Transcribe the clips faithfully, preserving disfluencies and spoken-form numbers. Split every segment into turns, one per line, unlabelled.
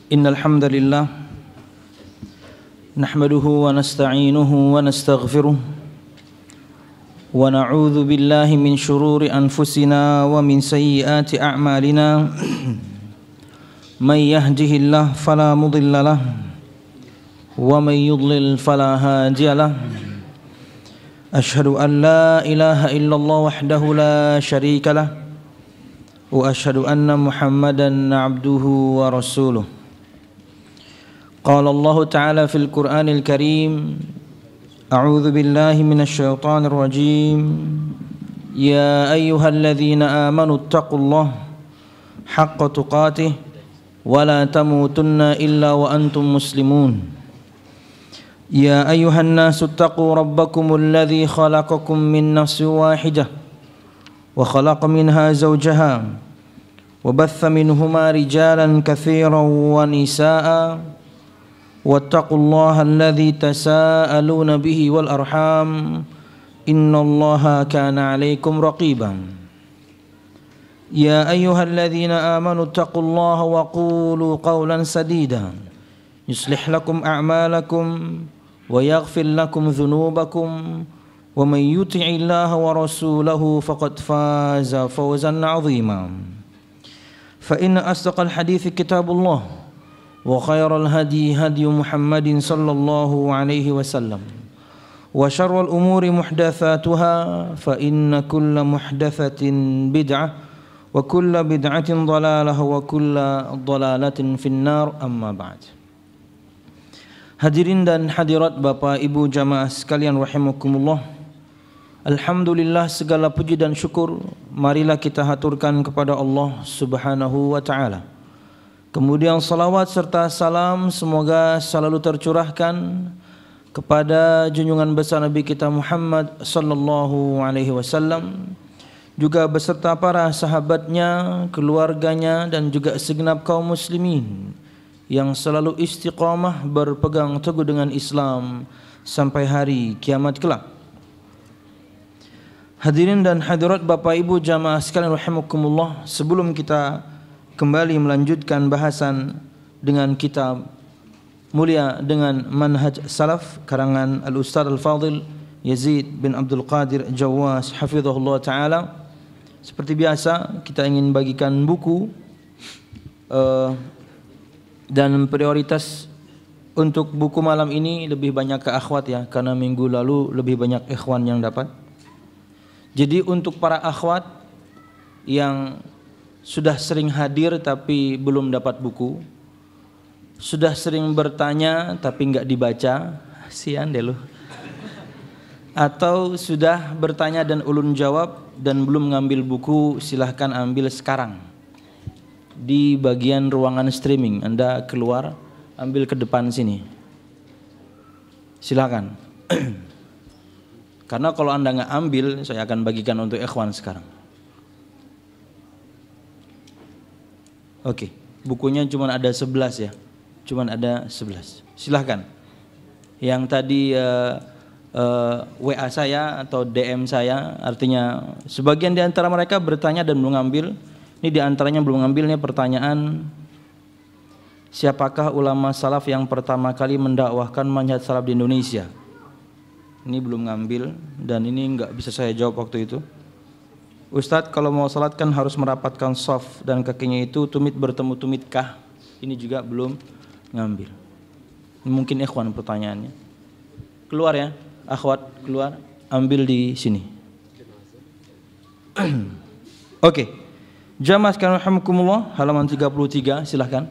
Innal hamdalillah nahmaduhu wa nasta'inuhu wa nastaghfiruh wa na'udzu billahi min shururi anfusina wa min sayyiati a'malina may yahdihillahu fala mudilla lahu wa may yudlil fala hadiya lahu ashhadu an la ilaha illallah wahdahu la syarika lahu wa ashhadu anna muhammadan abduhu wa rasuluh. Qala Allah Ta'ala fil Qur'anil Karim, a'udzu billahi minasy syaithanir rajim. Ya ayyuhalladzina amanu taqullaha haqqa tuqatih wa la tamutunna illa wa antum muslimun. Ya ayyuhan nasu taqu rabbakumul ladzi khalaqakum min nafsin wahidah wa khalaqa minha zawjaha wa batha minhuma rijalan katsiran wa nisaa'a wattaqullaha alladzi tasaaluna bihi wal arham innallaha kana 'alaikum raqiban. Ya ayyuhalladzina amanu taqullaha wa qulu qawlan sadida yuslih lakum a'malakum wa yaghfir lakum dhunubakum wa may yuti'illaha wa rasulahu faqad faza fawzan 'azima. Fa inna asdaqal hadithi kitabullah wa khairal hadi hadi Muhammadin sallallahu alaihi wasallam wa syarrul umuri muhdatsatuha fa inna kulla muhdatsatin bid'ah wa kulla bid'atin dhalalah wa kulla dhalalatin finnar, amma ba'd. Hadirin dan hadirat Bapak Ibu jamaah sekalian rahimakumullah, alhamdulillah segala puji dan syukur marilah kita haturkan kepada Allah Subhanahu wa taala. Kemudian salawat serta salam semoga selalu tercurahkan kepada junjungan besar Nabi kita Muhammad sallallahu alaihi wasallam, juga beserta para sahabatnya, keluarganya dan juga segenap kaum muslimin yang selalu istiqamah berpegang teguh dengan Islam sampai hari kiamat kelak. Hadirin dan hadirat Bapak Ibu jamaah sekalian rahimakumullah, sebelum kita kembali melanjutkan bahasan dengan kitab mulia dengan manhaj salaf karangan Al-Ustaz Al-Fadil Yazid bin Abdul Qadir Jawas hafizahullah ta'ala, seperti biasa kita ingin bagikan buku uh, dan prioritas untuk buku malam ini lebih banyak ke akhwat ya, karena minggu lalu lebih banyak ikhwan yang dapat. Jadi untuk para akhwat yang sudah sering hadir tapi belum dapat buku, sudah sering bertanya tapi enggak dibaca, sian deh lu, atau sudah bertanya dan ulun jawab dan belum ngambil buku, silahkan ambil sekarang di bagian ruangan streaming. Anda keluar, ambil ke depan sini, silakan. Karena kalau Anda nggak ambil, saya akan bagikan untuk ikhwan sekarang. Oke, bukunya cuma ada sebelas ya, cuma ada sebelas. Silahkan. Yang tadi uh, uh, W A saya atau D M saya, artinya sebagian di antara mereka bertanya dan belum ngambil. Ini di antaranya belum ngambil nih pertanyaan, siapakah ulama salaf yang pertama kali mendakwahkan manhaj salaf di Indonesia? Ini belum ngambil dan ini enggak bisa saya jawab waktu itu. Ustadz, kalau mau salat kan harus merapatkan shaf dan kakinya itu tumit bertemu tumit kah? Ini juga belum ngambil. Ini mungkin ikhwan pertanyaannya. Keluar ya, akhwat keluar, ambil di sini. Oke, jamaah sekalian rahimakumullah, halaman tiga puluh tiga, silahkan.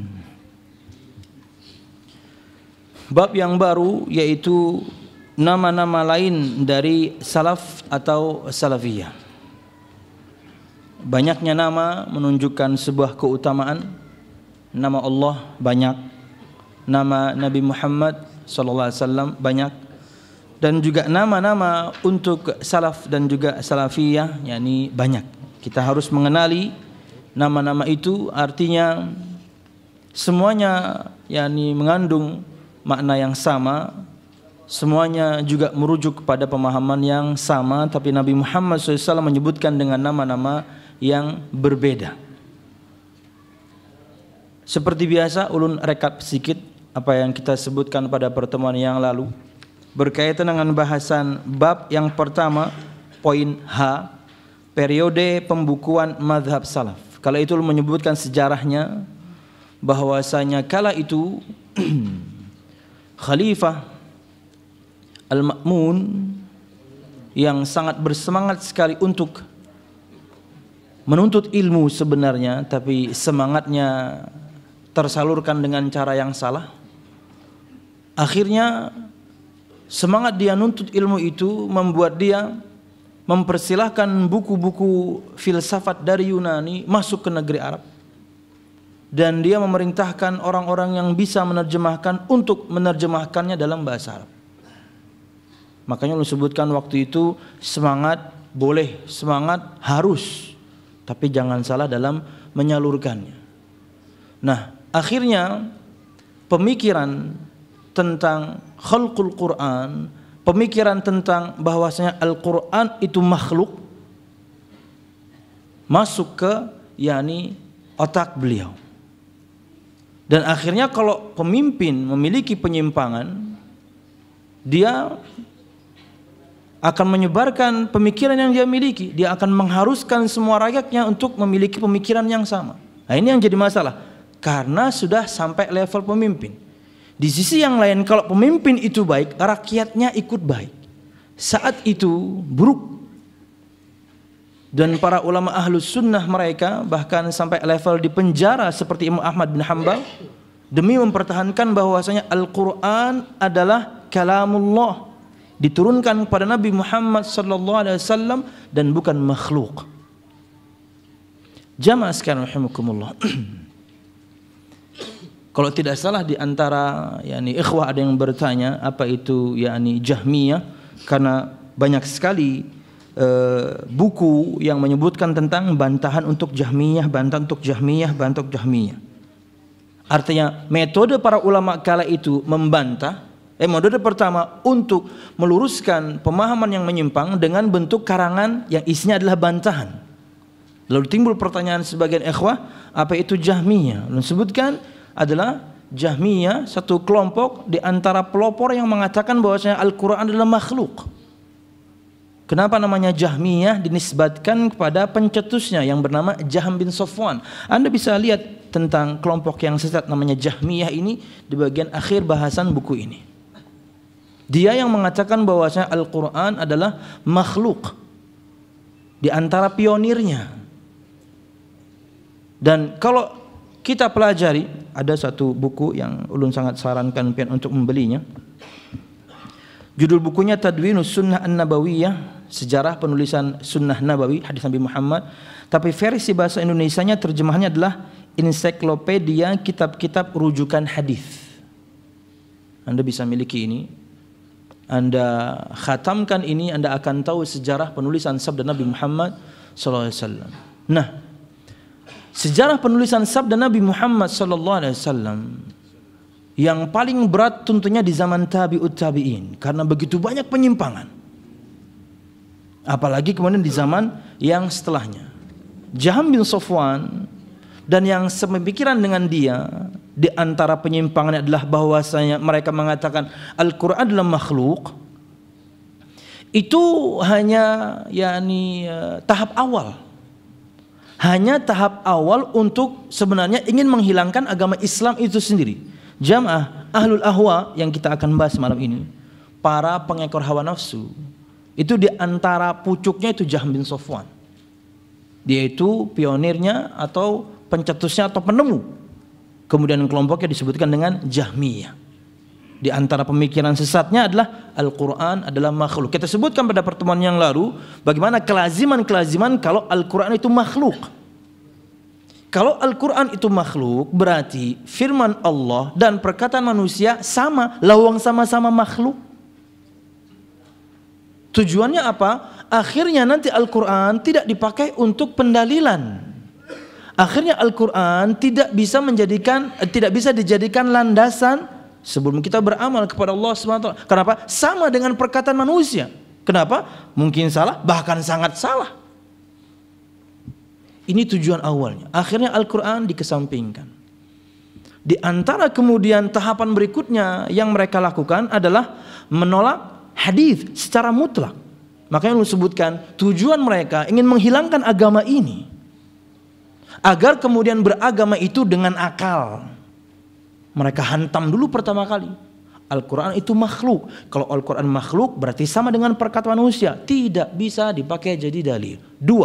Bab yang baru yaitu nama-nama lain dari salaf atau salafiyah. Banyaknya nama menunjukkan sebuah keutamaan. Nama Allah banyak, nama Nabi Muhammad sallallahu alaihi wasallam banyak, dan juga nama-nama untuk salaf dan juga salafiyah, yakni banyak. Kita harus mengenali nama-nama itu, artinya semuanya yakni mengandung makna yang sama, semuanya juga merujuk kepada pemahaman yang sama, tapi Nabi Muhammad shallallahu alaihi wasallam menyebutkan dengan nama-nama yang berbeda. seperti biasa ulun rekap sedikit apa yang kita sebutkan pada pertemuan yang lalu berkaitan dengan bahasan bab yang pertama, poin H, periode pembukuan mazhab salaf. Kala itu ulun menyebutkan sejarahnya bahwasanya kala itu Khalifah Al-Ma'mun yang sangat bersemangat sekali untuk menuntut ilmu sebenarnya, tapi semangatnya tersalurkan dengan cara yang salah. Akhirnya semangat dia nuntut ilmu itu membuat dia mempersilahkan buku-buku filsafat dari Yunani masuk ke negeri Arab, dan dia memerintahkan orang-orang yang bisa menerjemahkan untuk menerjemahkannya dalam bahasa Arab. Makanya lu sebutkan waktu itu semangat boleh, semangat harus, tapi jangan salah dalam menyalurkannya. Nah, akhirnya pemikiran tentang khalqul Quran, pemikiran tentang bahwasanya Al-Quran itu makhluk masuk ke yakni otak beliau. Dan akhirnya kalau pemimpin memiliki penyimpangan, dia akan menyebarkan pemikiran yang dia miliki. Dia akan mengharuskan semua rakyatnya untuk memiliki pemikiran yang sama. Nah, ini yang jadi masalah, karena sudah sampai level pemimpin. Di sisi yang lain, kalau pemimpin itu baik, rakyatnya ikut baik. Saat itu buruk. Dan para ulama ahlus sunnah mereka bahkan sampai level dipenjara seperti Imam Ahmad bin Hanbal demi mempertahankan bahwasanya Al-Quran adalah kalamullah, diturunkan kepada Nabi Muhammad sallallahu alaihi wasallam dan bukan makhluk. Jamaah sekalian rahimakumullah. Kalau tidak salah di antara yakni ikhwah ada yang bertanya apa itu yakni Jahmiyah, karena banyak sekali uh, buku yang menyebutkan tentang bantahan untuk Jahmiyah, bantahan untuk Jahmiyah, bantahan untuk Jahmiyah. Artinya metode para ulama kala itu membantah. Eh, metode pertama untuk meluruskan pemahaman yang menyimpang dengan bentuk karangan yang isinya adalah bantahan. Lalu timbul pertanyaan sebagian ikhwah, apa itu Jahmiyah? Lalu sebutkan adalah Jahmiyah satu kelompok di antara pelopor yang mengatakan bahwasanya Al-Quran adalah makhluk. Kenapa namanya Jahmiyah? Dinisbatkan kepada pencetusnya yang bernama Jahm bin Safwan. Anda bisa lihat tentang kelompok yang sesat namanya Jahmiyah ini di bagian akhir bahasan buku ini. Dia yang mengatakan bahwasanya Al-Quran adalah makhluk, di antara pionirnya. Dan kalau kita pelajari, ada satu buku yang ulun sangat sarankan pian untuk membelinya. Judul bukunya Tadwinus Sunnah An-Nabawiyah, sejarah penulisan Sunnah Nabawi, hadis Nabi Muhammad. Tapi versi bahasa Indonesianya terjemahannya adalah Ensiklopedia Kitab-kitab Rujukan Hadis. Anda bisa miliki ini. Anda khatamkan ini, Anda akan tahu sejarah penulisan sabda Nabi Muhammad sallallahu alaihi wasallam. Nah, sejarah penulisan sabda Nabi Muhammad sallallahu alaihi wasallam yang paling berat tentunya di zaman tabi'ut tabi'in, karena begitu banyak penyimpangan. Apalagi kemudian di zaman yang setelahnya. Jahm bin Safwan dan yang sepemikiran dengan dia, di antara penyimpangannya adalah bahwasanya mereka mengatakan Al-Quran adalah makhluk. Itu hanya yakni uh, tahap awal. Hanya tahap awal untuk sebenarnya ingin menghilangkan agama Islam itu sendiri. Jamaah ahlul ahwa yang kita akan bahas malam ini, para pengekor hawa nafsu, itu di antara pucuknya itu Jahm bin Safwan. Dia itu pionirnya atau pencetusnya atau penemu. Kemudian kelompoknya disebutkan dengan Jahmiyah. Di antara pemikiran sesatnya adalah Al-Quran adalah makhluk. Kita sebutkan pada pertemuan yang lalu bagaimana kelaziman-kelaziman kalau Al-Quran itu makhluk. Kalau Al-Quran itu makhluk, berarti firman Allah dan perkataan manusia sama, lawang sama-sama makhluk. Tujuannya apa? Akhirnya nanti Al-Quran tidak dipakai untuk pendalilan. Akhirnya Al-Quran tidak bisa menjadikan, tidak bisa dijadikan landasan sebelum kita beramal kepada Allah subhanahu wa taala. Kenapa? Sama dengan perkataan manusia. Kenapa? Mungkin salah, bahkan sangat salah. Ini tujuan awalnya. Akhirnya Al-Quran dikesampingkan. Di antara kemudian tahapan berikutnya yang mereka lakukan adalah menolak hadis secara mutlak. Makanya lu sebutkan tujuan mereka ingin menghilangkan agama ini agar kemudian beragama itu dengan akal. Mereka hantam dulu pertama kali Al-Quran itu makhluk. Kalau Al-Quran makhluk berarti sama dengan perkataan manusia, tidak bisa dipakai jadi dalil. Dua,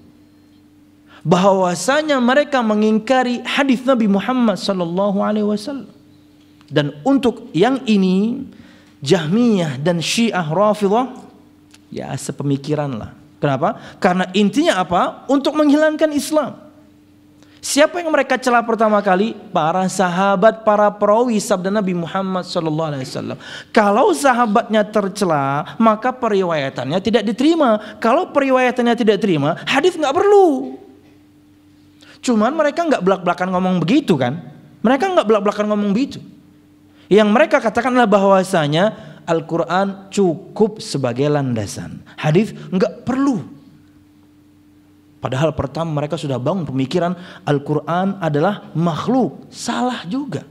bahwasanya mereka mengingkari hadis Nabi Muhammad sallallahu alaihi wasallam. Dan untuk yang ini Jahmiyah dan Syiah Rafidhah ya sepemikiran lah. Kenapa? Karena intinya apa? Untuk menghilangkan Islam. Siapa yang mereka celah pertama kali? Para sahabat, para perawi sabda Nabi Muhammad sallallahu alaihi wasallam. Kalau sahabatnya tercela, maka periwayatannya tidak diterima. Kalau periwayatannya tidak diterima, hadis nggak perlu. Cuman mereka nggak belak-belakan ngomong begitu kan? Mereka nggak belak-belakan ngomong begitu. Yang mereka katakan adalah bahwasanya Al-Quran cukup sebagai landasan. Hadis nggak perlu. Padahal pertama mereka sudah bangun pemikiran Al-Quran adalah makhluk. Salah juga.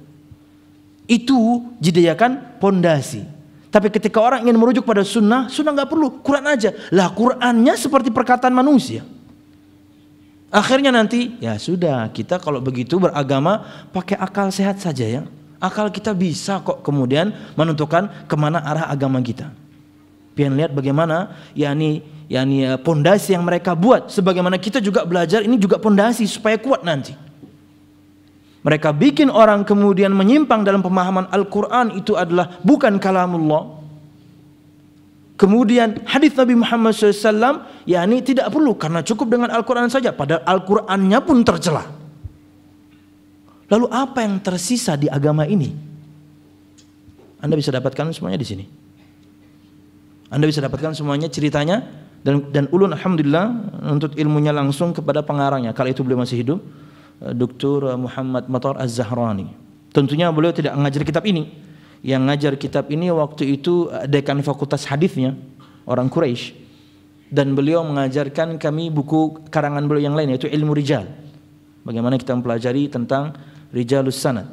Itu jadikan pondasi. Tapi ketika orang ingin merujuk pada sunnah, sunnah nggak perlu, Quran aja. Lah Qurannya seperti perkataan manusia. Akhirnya nanti ya sudah, kita kalau begitu beragama pakai akal sehat saja ya. Akal kita bisa kok kemudian menentukan kemana arah agama kita. Pian lihat bagaimana yakni yakni pondasi yang mereka buat, sebagaimana kita juga belajar ini juga pondasi supaya kuat nanti. Mereka bikin orang kemudian menyimpang dalam pemahaman Al-Quran itu adalah bukan kalamullah. Kemudian hadis Nabi Muhammad shallallahu alaihi wasallam yakni tidak perlu karena cukup dengan Al-Quran saja, padahal Al-Qurannya pun tercela. Lalu apa yang tersisa di agama ini? Anda bisa dapatkan semuanya di sini. Anda bisa dapatkan semuanya ceritanya dan dan ulun alhamdulillah untuk ilmunya langsung kepada pengarangnya. Kala itu beliau masih hidup, Doktor Muhammad Matar Az-Zahrani. Tentunya beliau tidak mengajar kitab ini. Yang ngajar kitab ini waktu itu dekan fakultas hadisnya orang Quraisy, dan beliau mengajarkan kami buku karangan beliau yang lain yaitu Ilmu Rijal. Bagaimana kita mempelajari tentang Rijalus Sanad.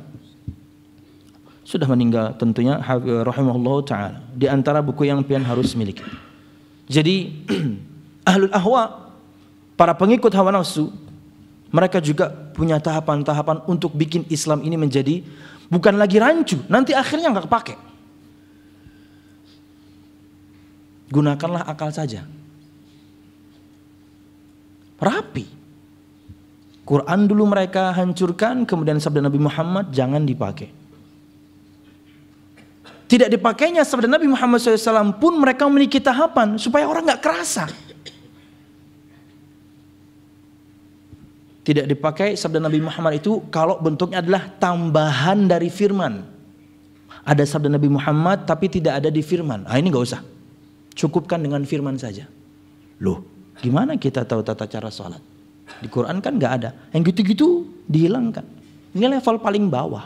Sudah meninggal tentunya rahimahullah ta'ala. Di antara buku yang pian harus miliki. Jadi ahlul ahwa, para pengikut hawa nafsu, mereka juga punya tahapan-tahapan untuk bikin Islam ini menjadi bukan lagi rancu, nanti akhirnya nggak kepake. Gunakanlah akal saja. Rapi. Quran dulu mereka hancurkan, kemudian sabda Nabi Muhammad jangan dipakai. Tidak dipakainya sabda Nabi Muhammad shallallahu alaihi wasallam pun mereka memiliki tahapan supaya orang nggak kerasa. Tidak dipakai sabda Nabi Muhammad itu kalau bentuknya adalah tambahan dari firman. Ada sabda Nabi Muhammad tapi tidak ada di firman. Ah ini nggak usah. Cukupkan dengan firman saja. Loh, gimana kita tahu tata cara sholat? Di Quran kan nggak ada. Yang gitu-gitu dihilangkan. Ini level paling bawah.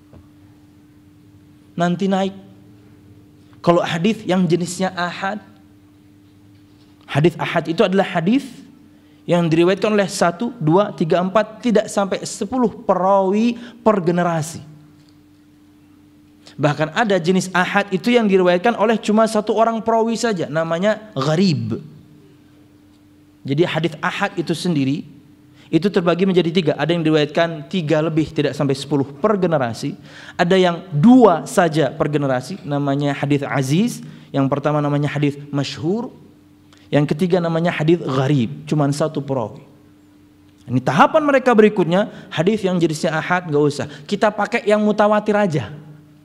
Nanti naik. Kalau hadis yang jenisnya ahad, hadis ahad itu adalah hadis yang diriwayatkan oleh satu, dua, tiga, empat, tidak sampai sepuluh perawi per generasi. Bahkan ada jenis ahad itu yang diriwayatkan oleh cuma satu orang perawi saja, namanya gharib. Jadi hadis ahad itu sendiri itu terbagi menjadi tiga. Ada yang diriwayatkan tiga lebih tidak sampai sepuluh per generasi. Ada yang dua saja per generasi, namanya hadis aziz. Yang pertama namanya hadis masyhur. Yang ketiga namanya hadis gharib, cuma satu perawi. Ini tahapan mereka berikutnya, hadis yang jenisnya ahad nggak usah. Kita pakai yang mutawatir aja.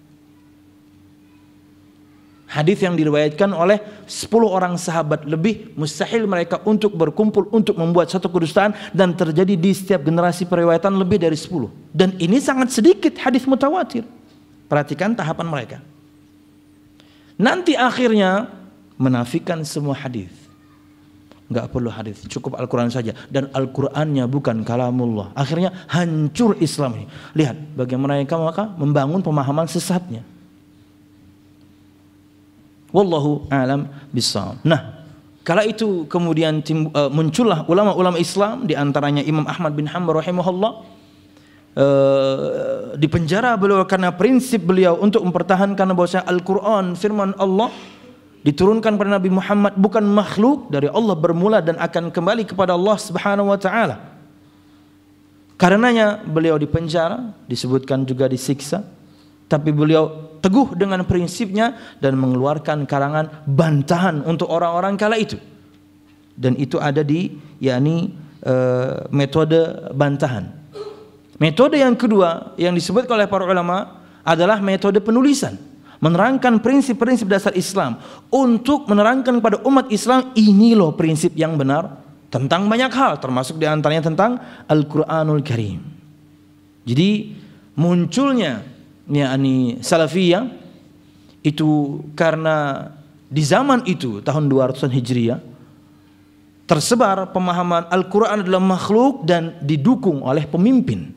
Hadis yang diriwayatkan oleh sepuluh orang sahabat lebih, mustahil mereka untuk berkumpul untuk membuat satu kedustaan dan terjadi di setiap generasi periwayatan lebih dari sepuluh. Dan ini sangat sedikit hadis mutawatir. Perhatikan tahapan mereka. Nanti akhirnya menafikan semua hadis. Enggak perlu hadis, cukup Al-Quran saja. Dan Al-Qurannya bukan kalamullah. Akhirnya hancur Islam ini. Lihat bagaimana mereka maka membangun pemahaman sesatnya. Wallahu a'lam bishawab. Nah, kala itu kemudian tim, uh, muncullah ulama-ulama Islam, di antaranya Imam Ahmad bin Hanbal rahimahullah. uh, dipenjara beliau karena prinsip beliau untuk mempertahankan bahwa Al-Quran firman Allah diturunkan kepada Nabi Muhammad, bukan makhluk, dari Allah bermula dan akan kembali kepada Allah Subhanahu wa taala. Karenanya beliau dipenjara, disebutkan juga disiksa, tapi beliau teguh dengan prinsipnya dan mengeluarkan karangan bantahan untuk orang-orang kala itu. Dan itu ada di yakni e, metode bantahan. Metode yang kedua yang disebutkan oleh para ulama adalah metode penulisan, menerangkan prinsip-prinsip dasar Islam untuk menerangkan kepada umat Islam, ini loh prinsip yang benar tentang banyak hal, termasuk diantaranya tentang Al-Quranul Karim. Jadi munculnya yakni Salafiyah itu karena di zaman itu tahun dua ratusan Hijriah tersebar pemahaman Al-Quran adalah makhluk dan didukung oleh pemimpin.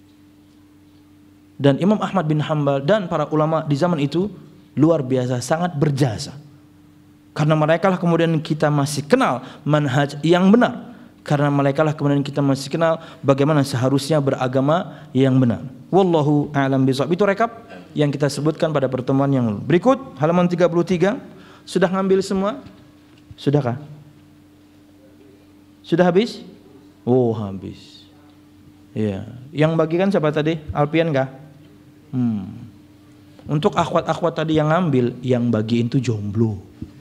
Dan Imam Ahmad bin Hanbal dan para ulama di zaman itu luar biasa sangat berjasa. Karena mereka lah kemudian kita masih kenal manhaj yang benar. Karena mereka lah kemudian kita masih kenal bagaimana seharusnya beragama yang benar. Wallahu a'lam bishawab. Itu rekap yang kita sebutkan pada pertemuan yang lalu. Berikut halaman tiga puluh tiga. Sudah ngambil semua? Sudahkah? Sudah habis? Oh, habis. Iya. Yang bagikan siapa tadi? Alpian kah? Hmm. Untuk akhwat-akhwat tadi yang ngambil, yang bagiin itu jomblo.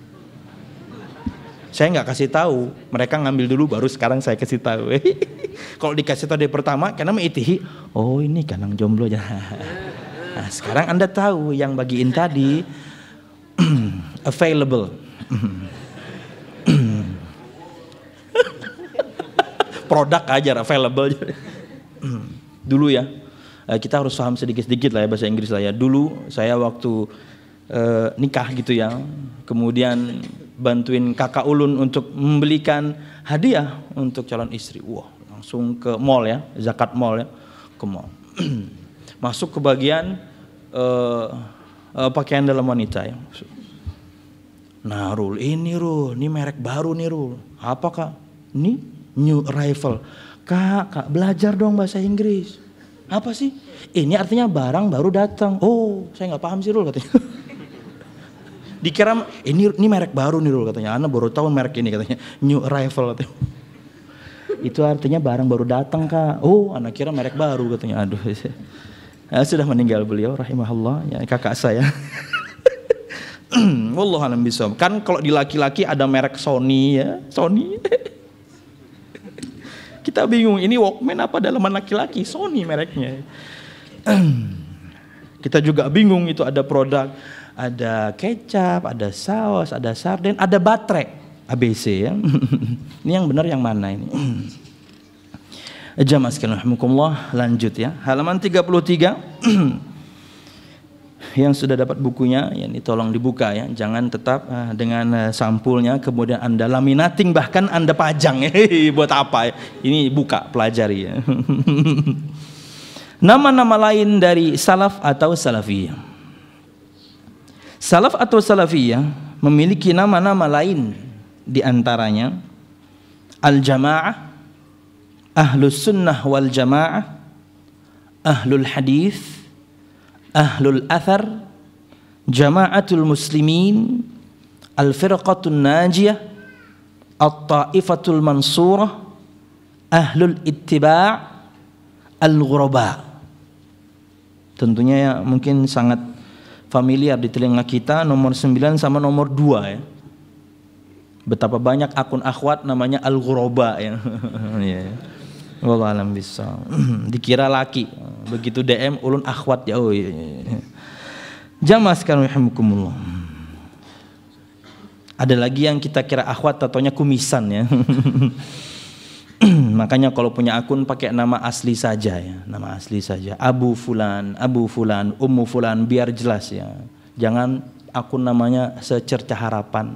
Saya nggak kasih tahu, mereka ngambil dulu baru sekarang saya kasih tahu. Kalau dikasih tahu dari pertama, karena meitihi, oh ini kanang jomblo aja. Nah, sekarang Anda tahu yang bagiin tadi available. Produk aja available. Dulu ya, kita harus paham sedikit-sedikit lah ya bahasa Inggris lah ya. Dulu saya waktu uh, nikah gitu ya, kemudian bantuin kakak ulun untuk membelikan hadiah untuk calon istri. Wah, langsung ke mall ya, zakat mall ya, ke mall. Masuk ke bagian uh, uh, pakaian dalam wanita ya. Nah, Rul, ini Rul, ini merek baru nih Rul. Apa Kak? Ini new arrival. Kak, Kak belajar dong bahasa Inggris. Apa sih? Ini artinya barang baru datang. Oh, saya nggak paham sih Rul katanya. Dikira ini ini merek baru nih Rul katanya. Ana baru tahu merek ini katanya. New arrival katanya. Itu artinya barang baru datang Kak. Oh, anak kira merek baru katanya. Aduh. Ya, sudah meninggal beliau rahimahullah ya, kakak saya. Wallahu a'lam bishawab. Kan kalau di laki-laki ada merek Sony ya, Sony. Kita bingung ini Walkman apa dalaman laki-laki, Sony mereknya. Kita juga bingung itu ada produk, ada kecap, ada saus, ada sarden, ada baterai, A B C ya. Ini yang benar yang mana ini? Jamaah sekalian rahimakumullah, lanjut ya. Halaman tiga puluh tiga. Yang sudah dapat bukunya, ya ini tolong dibuka ya. Jangan tetap uh, dengan uh, sampulnya kemudian Anda laminating bahkan Anda pajang. Hehehe, buat apa ya? Ini buka, pelajari ya. Nama-nama lain dari salaf atau salafiyah. Salaf atau salafiyah memiliki nama-nama lain, di antaranya al-jamaah, ahlus sunnah wal jamaah, ahlul hadis, ahlul athar, jamaatul muslimin, al-firqatul najiyah, at-ta'ifatul mansurah, ahlul ittiba', al-ghuraba. Tentunya ya mungkin sangat familiar di telinga kita nomor sembilan sama nomor dua ya. Betapa banyak akun akhwat namanya al-ghuraba ya. Wallahu a'lam bishawab. Dikira laki, begitu D M ulun akhwat ya. Oh iya. Jamaah sekalian rahimakumullah. Ada lagi yang kita kira akhwat tatonya kumisan ya. Makanya kalau punya akun pakai nama asli saja ya, nama asli saja. Abu Fulan, Abu Fulan, Ummu Fulan biar jelas ya. Jangan akun namanya Secerca Harapan.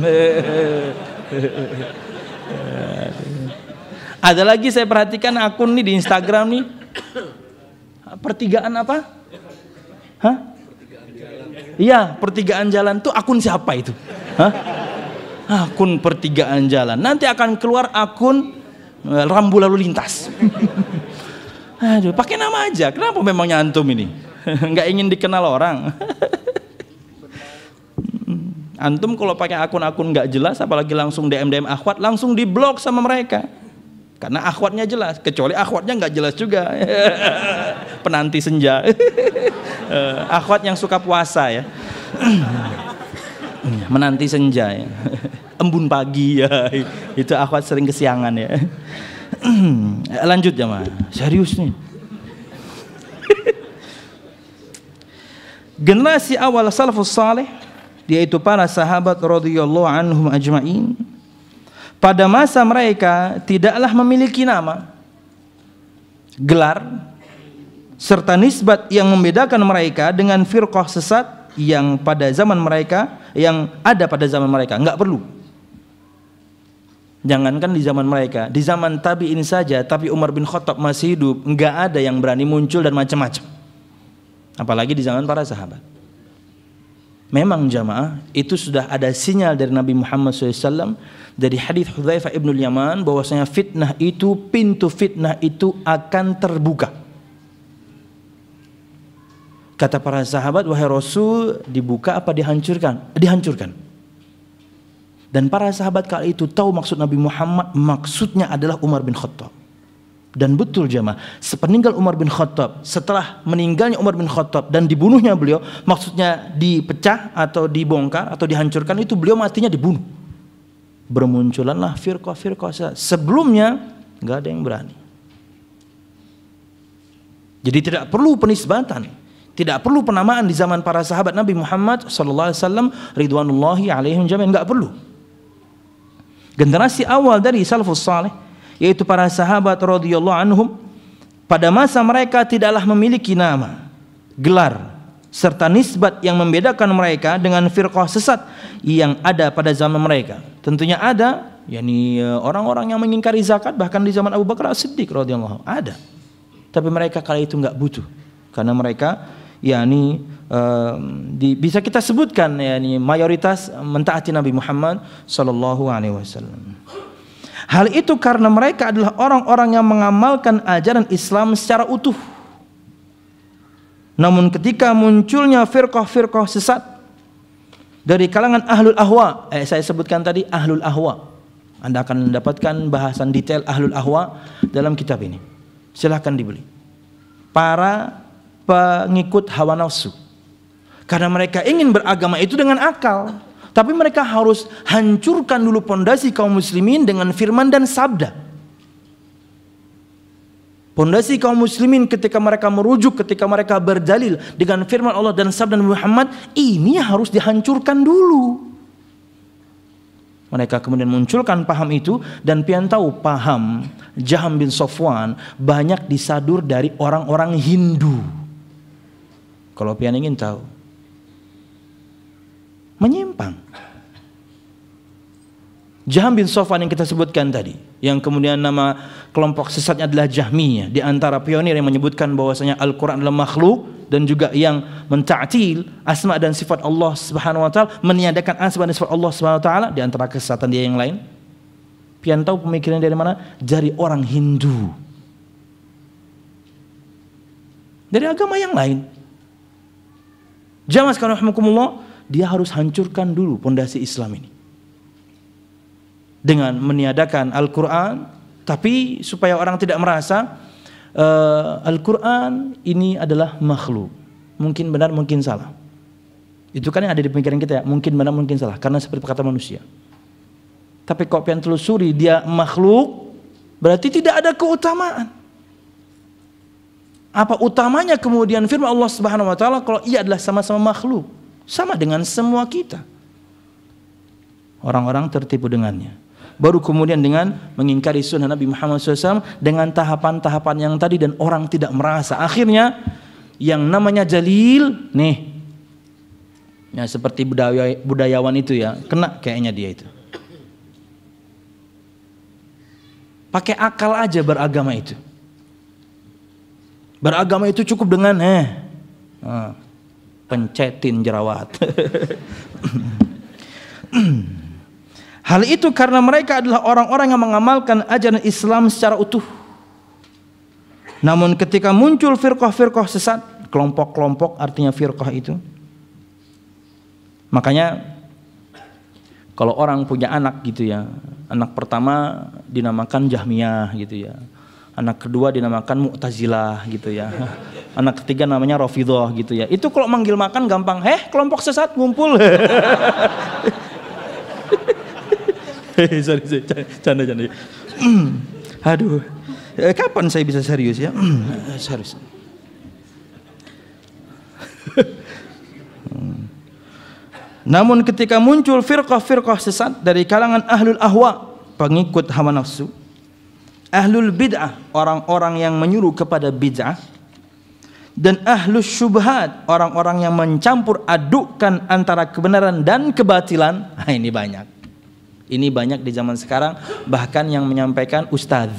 Ada lagi saya perhatikan akun nih di Instagram nih. Pertigaan apa? Hah? Iya, pertigaan jalan tuh akun siapa itu? Hah? Akun pertigaan jalan. Nanti akan keluar akun rambu lalu lintas. Aduh, pakai nama aja. Kenapa memangnya antum ini? Nggak ingin dikenal orang. Antum kalau pakai akun-akun nggak jelas, apalagi langsung D M D M akhwat, langsung diblok sama mereka. Karena akhwatnya jelas, kecuali akhwatnya nggak jelas juga. Penanti senja. Akhwat yang suka puasa ya. Menanti senja ya. Embun pagi ya. Itu akhwat sering kesiangan ya. Lanjut jemaah. Serius nih. Generasi awal salafus saleh, yaitu para sahabat radhiyallahu anhum ajma'in, pada masa mereka tidaklah memiliki nama, gelar, serta nisbat yang membedakan mereka dengan firqah sesat yang pada zaman mereka, yang ada pada zaman mereka. Enggak perlu. Jangankan di zaman mereka, di zaman tabi'in saja, tapi Umar bin Khattab masih hidup, enggak ada yang berani muncul dan macam-macam. Apalagi di zaman para sahabat. Memang jamaah, itu sudah ada sinyal dari Nabi Muhammad shallallahu alaihi wasallam dari hadits Hudzaifah ibnul Yaman bahwasanya fitnah itu, pintu fitnah itu akan terbuka. Kata para sahabat, wahai Rasul, dibuka apa dihancurkan? Dihancurkan. Dan para sahabat kali itu tahu maksud Nabi Muhammad, maksudnya adalah Umar bin Khattab. Dan betul jemaah, sepeninggal Umar bin Khattab, setelah meninggalnya Umar bin Khattab dan dibunuhnya beliau, maksudnya dipecah atau dibongkar atau dihancurkan, itu beliau matinya dibunuh. Bermunculanlah firqah-firqah. Sebelumnya nggak ada yang berani. Jadi tidak perlu penisbatan, tidak perlu penamaan di zaman para sahabat Nabi Muhammad sallallahu alaihi wasallam ridwanullahi alaihim jami'an, nggak perlu. Generasi awal dari salafus saleh, yaitu para sahabat radhiyallahu anhum, pada masa mereka tidaklah memiliki nama, gelar, serta nisbat yang membedakan mereka dengan firqah sesat yang ada pada zaman mereka. Tentunya ada, yakni orang-orang yang mengingkari zakat bahkan di zaman Abu Bakar As-Siddiq radhiyallahu anhu ada. Tapi mereka kala itu enggak butuh, karena mereka yakni uh, di, bisa kita sebutkan yakni mayoritas mentaati Nabi Muhammad sallallahu alaihi wasallam. Hal itu karena mereka adalah orang-orang yang mengamalkan ajaran Islam secara utuh. Namun ketika munculnya firqah-firqah sesat dari kalangan ahlul ahwa, eh, saya sebutkan tadi ahlul ahwa, Anda akan mendapatkan bahasan detail ahlul ahwa dalam kitab ini. Silahkan dibeli. Para pengikut hawa nafsu, karena mereka ingin beragama itu dengan akal. Tapi mereka harus hancurkan dulu pondasi kaum muslimin dengan firman dan sabda. Pondasi kaum muslimin ketika mereka merujuk, ketika mereka berdalil dengan firman Allah dan sabda Nabi Muhammad, ini harus dihancurkan dulu. Mereka kemudian munculkan paham itu, dan pian tahu paham Jaham bin Safwan banyak disadur dari orang-orang Hindu. Kalau pian ingin tahu, menyimpang. Jaham bin Safwan yang kita sebutkan tadi, yang kemudian nama kelompok sesatnya adalah Jahmiyah, di antara pionir yang menyebutkan bahwasanya Al-Quran adalah makhluk, dan juga yang menta'til asma dan sifat Allah Subhanahu wa taala, meniadakan asma dan sifat Allah Subhanahu wa taala, di antara kesesatan dia yang lain. Pian tahu pemikiran dari mana? Dari orang Hindu, dari agama yang lain. Jamaah sekalian rahimakumullah, dia harus hancurkan dulu pondasi Islam ini dengan meniadakan Al-Quran, tapi supaya orang tidak merasa uh, Al-Quran ini adalah makhluk. Mungkin benar, mungkin salah. Itu kan yang ada di pemikiran kita ya, mungkin benar, mungkin salah, karena seperti perkataan manusia. Tapi kalau pian telusuri dia makhluk, berarti tidak ada keutamaan. Apa utamanya kemudian firman Allah Subhanahu wa taala kalau ia adalah sama-sama makhluk? Sama dengan semua kita. Orang-orang tertipu dengannya. Baru kemudian dengan mengingkari sunnah Nabi Muhammad shallallahu alaihi wasallam dengan tahapan-tahapan yang tadi, dan orang tidak merasa. Akhirnya yang namanya jalil nih, ya seperti budaya, budayawan itu ya, kena kayaknya dia itu. Pakai akal aja beragama itu. Beragama itu cukup dengan eh ah, pencetin jerawat. Hal itu karena mereka adalah orang-orang yang mengamalkan ajaran Islam secara utuh. Namun ketika muncul firqah-firqah sesat, kelompok-kelompok artinya firqah itu, makanya kalau orang punya anak gitu ya, anak pertama dinamakan Jahmiyah gitu ya, anak kedua dinamakan Mu'tazilah gitu ya, anak ketiga namanya Rafidhah gitu ya. Itu kalau manggil makan gampang, heh kelompok sesat ngumpul. sorry, sorry, canda canda. Aduh, eh, kapan saya bisa serius ya? Serius. Namun ketika muncul firqah-firqah sesat dari kalangan ahlul ahwa, pengikut hawa nafsu, ahlul bid'ah, orang-orang yang menyuruh kepada bid'ah, dan ahlus syubhat, orang-orang yang mencampur adukkan antara kebenaran dan kebatilan. Nah, ini banyak. Ini banyak di zaman sekarang, bahkan yang menyampaikan ustaz.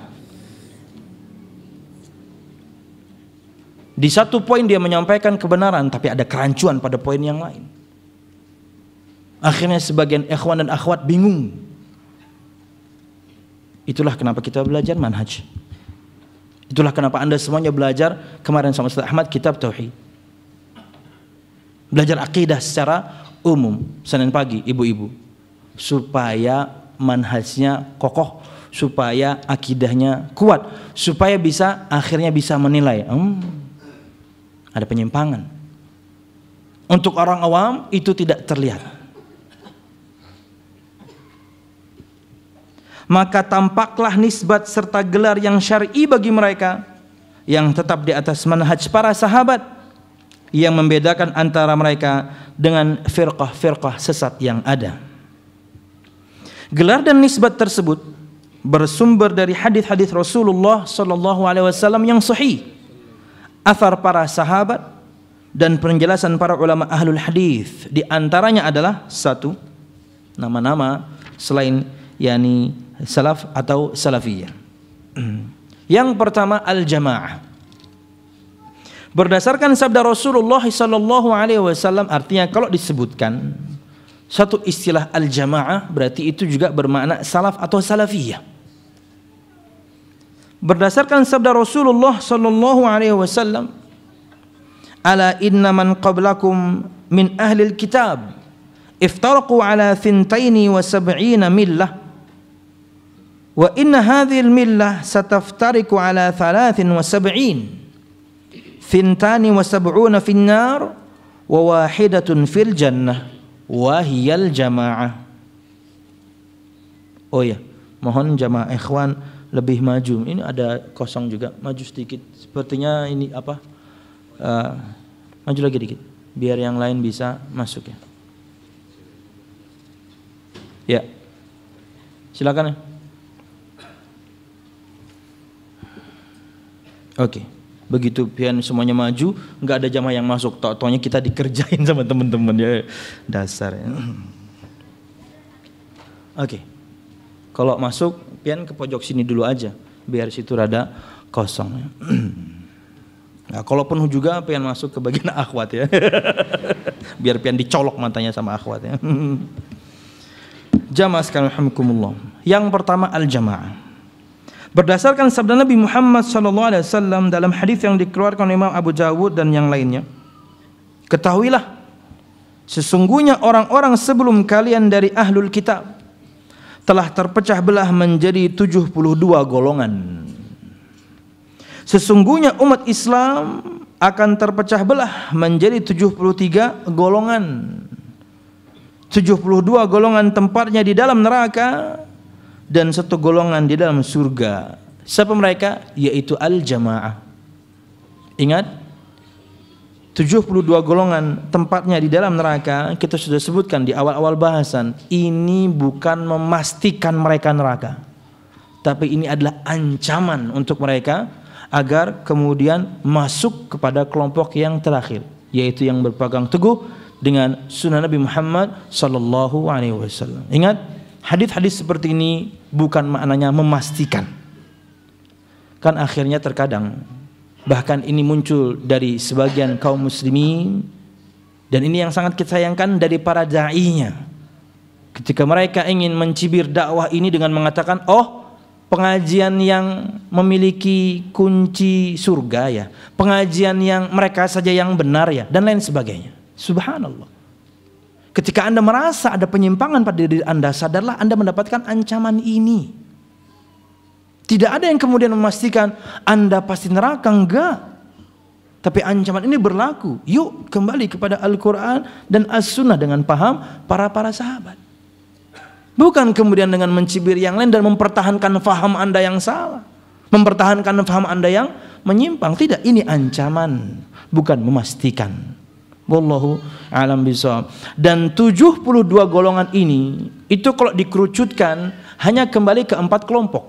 Di satu poin dia menyampaikan kebenaran, tapi ada kerancuan pada poin yang lain. Akhirnya sebagian ikhwan dan akhwat bingung. Itulah kenapa kita belajar manhaj. Itulah kenapa anda semuanya belajar kemarin sama Ustaz Ahmad kitab Tauhid. Belajar akidah secara umum Senin pagi ibu-ibu, supaya manhajnya kokoh, supaya akidahnya kuat, supaya bisa akhirnya bisa menilai hmm, ada penyimpangan. Untuk orang awam itu tidak terlihat. Maka tampaklah nisbat serta gelar yang syar'i bagi mereka yang tetap di atas manhaj para sahabat, yang membedakan antara mereka dengan firqah-firqah sesat yang ada. Gelar dan nisbat tersebut bersumber dari hadis-hadis Rasulullah sallallahu alaihi wasallam yang sahih, athar para sahabat, dan penjelasan para ulama ahlul hadis. Di antaranya adalah satu, nama-nama selain yakni salaf atau salafiyah. Yang pertama al-jamaah. Berdasarkan sabda Rasulullah sallallahu alaihi wasallam, artinya kalau disebutkan satu istilah al-jamaah berarti itu juga bermakna salaf atau salafiyah. Berdasarkan sabda Rasulullah sallallahu alaihi wasallam, ala inna man qablakum min ahli al-kitab iftaraqu ala thintaini wa sab'ina millah wa inna hadhil millah sataftariku ala thalathin wa sab'in thintani wa sab'una fin nar wa wahidatun fil jannah wa hiyal jamaah. Oh ya, mohon jamaah ikhwan lebih maju. Ini ada kosong juga, maju sedikit. Sepertinya ini apa? Uh, maju lagi dikit biar yang lain bisa masuk ya. Ya. Silakan ya. Oke, begitu pian semuanya maju, nggak ada jamaah yang masuk, tok-toknya kita dikerjain sama teman-teman ya, dasar ya. Oke, kalau masuk pian ke pojok sini dulu aja, biar situ rada kosong. Ya. Nah, kalaupun juga pian masuk ke bagian akhwat ya, biar pian dicolok matanya sama akhwat ya. Jamaah sekalian rahimakumullah. Yang pertama al-jamaah. Berdasarkan sabda Nabi Muhammad sallallahu alaihi wasallam dalam hadis yang dikeluarkan oleh Imam Abu Dawud dan yang lainnya, ketahuilah sesungguhnya orang-orang sebelum kalian dari ahlul kitab telah terpecah belah menjadi tujuh puluh dua golongan. Sesungguhnya umat Islam akan terpecah belah menjadi tujuh puluh tiga golongan. tujuh puluh dua golongan tempatnya di dalam neraka dan satu golongan di dalam surga. Siapa mereka? Yaitu al-jamaah. Ingat, tujuh puluh dua golongan tempatnya di dalam neraka. Kita sudah sebutkan di awal-awal bahasan, ini bukan memastikan mereka neraka, tapi ini adalah ancaman untuk mereka agar kemudian masuk kepada kelompok yang terakhir, yaitu yang berpegang teguh dengan sunnah Nabi Muhammad sallallahu alaihi wasallam. Ingat, hadis-hadis seperti ini bukan maknanya memastikan. Kan akhirnya terkadang bahkan ini muncul dari sebagian kaum muslimin, dan ini yang sangat kita sayangkan dari para da'inya. Ketika mereka ingin mencibir dakwah ini dengan mengatakan, oh pengajian yang memiliki kunci surga ya, pengajian yang mereka saja yang benar ya, dan lain sebagainya. Subhanallah. Ketika Anda merasa ada penyimpangan pada diri Anda, sadarlah Anda mendapatkan ancaman ini. Tidak ada yang kemudian memastikan Anda pasti neraka, enggak. Tapi ancaman ini berlaku. Yuk kembali kepada Al-Quran dan As-Sunnah dengan paham para-para sahabat. Bukan kemudian dengan mencibir yang lain dan mempertahankan faham Anda yang salah, mempertahankan faham Anda yang menyimpang. Tidak, ini ancaman, bukan memastikan. Wallahu a'lam bishawab. Dan tujuh puluh dua golongan ini, itu kalau dikerucutkan hanya kembali ke empat kelompok.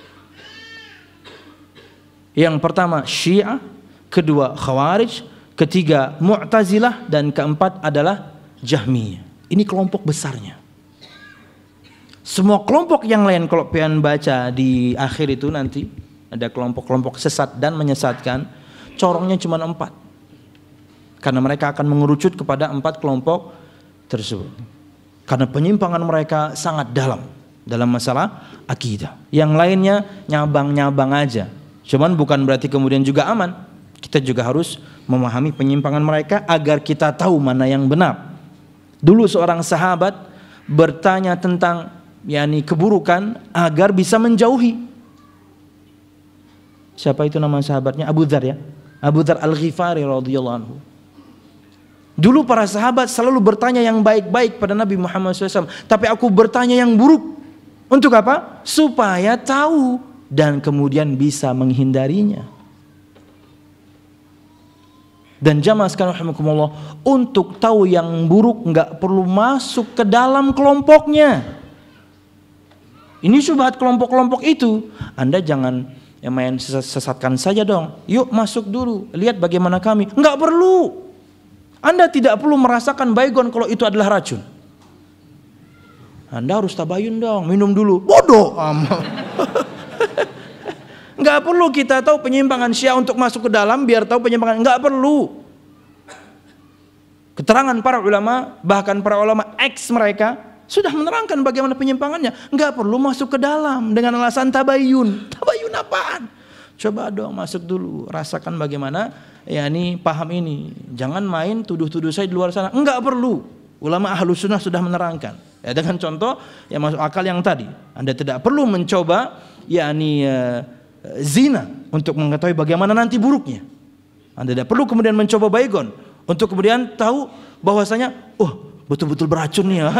Yang pertama Syiah, kedua Khawarij, ketiga Mu'tazilah, dan keempat adalah Jahmiyah. Ini kelompok besarnya. Semua kelompok yang lain kalau pian baca di akhir itu nanti ada kelompok-kelompok sesat dan menyesatkan, corongnya cuma empat. Karena mereka akan mengerucut kepada empat kelompok tersebut. Karena penyimpangan mereka sangat dalam dalam masalah akidah. Yang lainnya nyabang-nyabang aja. Cuman bukan berarti kemudian juga aman. Kita juga harus memahami penyimpangan mereka agar kita tahu mana yang benar. Dulu seorang sahabat bertanya tentang yakni keburukan agar bisa menjauhi. Siapa itu nama sahabatnya? Abu Dzar ya. Abu Dzar Al-Ghifari radhiyallahu anhu. Dulu para sahabat selalu bertanya yang baik-baik pada Nabi Muhammad shallallahu alaihi wasallam, tapi aku bertanya yang buruk. Untuk apa? Supaya tahu dan kemudian bisa menghindarinya. Dan jamaah sekalian rahimakumullah, untuk tahu yang buruk enggak perlu masuk ke dalam kelompoknya. Ini syubhat kelompok-kelompok itu. Anda jangan yang main sesatkan saja dong. Yuk masuk dulu, lihat bagaimana kami. Enggak perlu. Anda tidak perlu merasakan baygon kalau itu adalah racun. Anda harus tabayun dong, minum dulu. Bodoh amat. Enggak perlu kita tahu penyimpangan Syiah untuk masuk ke dalam biar tahu penyimpangan. Enggak perlu. Keterangan para ulama, bahkan para ulama ex mereka sudah menerangkan bagaimana penyimpangannya. Enggak perlu masuk ke dalam dengan alasan tabayun. Tabayun apaan? Coba dong masuk dulu, rasakan bagaimana ya ini paham ini. Jangan main tuduh-tuduh saya di luar sana. Enggak perlu. Ulama Ahlus Sunnah sudah menerangkan. Ya, dengan contoh yang masuk akal yang tadi. Anda tidak perlu mencoba yakni uh, zina untuk mengetahui bagaimana nanti buruknya. Anda tidak perlu kemudian mencoba baygon untuk kemudian tahu bahwasanya oh betul-betul beracun nih ya.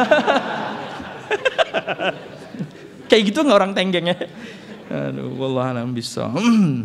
Kayak gitu nggak orang tenggeng ya? Aduh, wallahualam bissawab.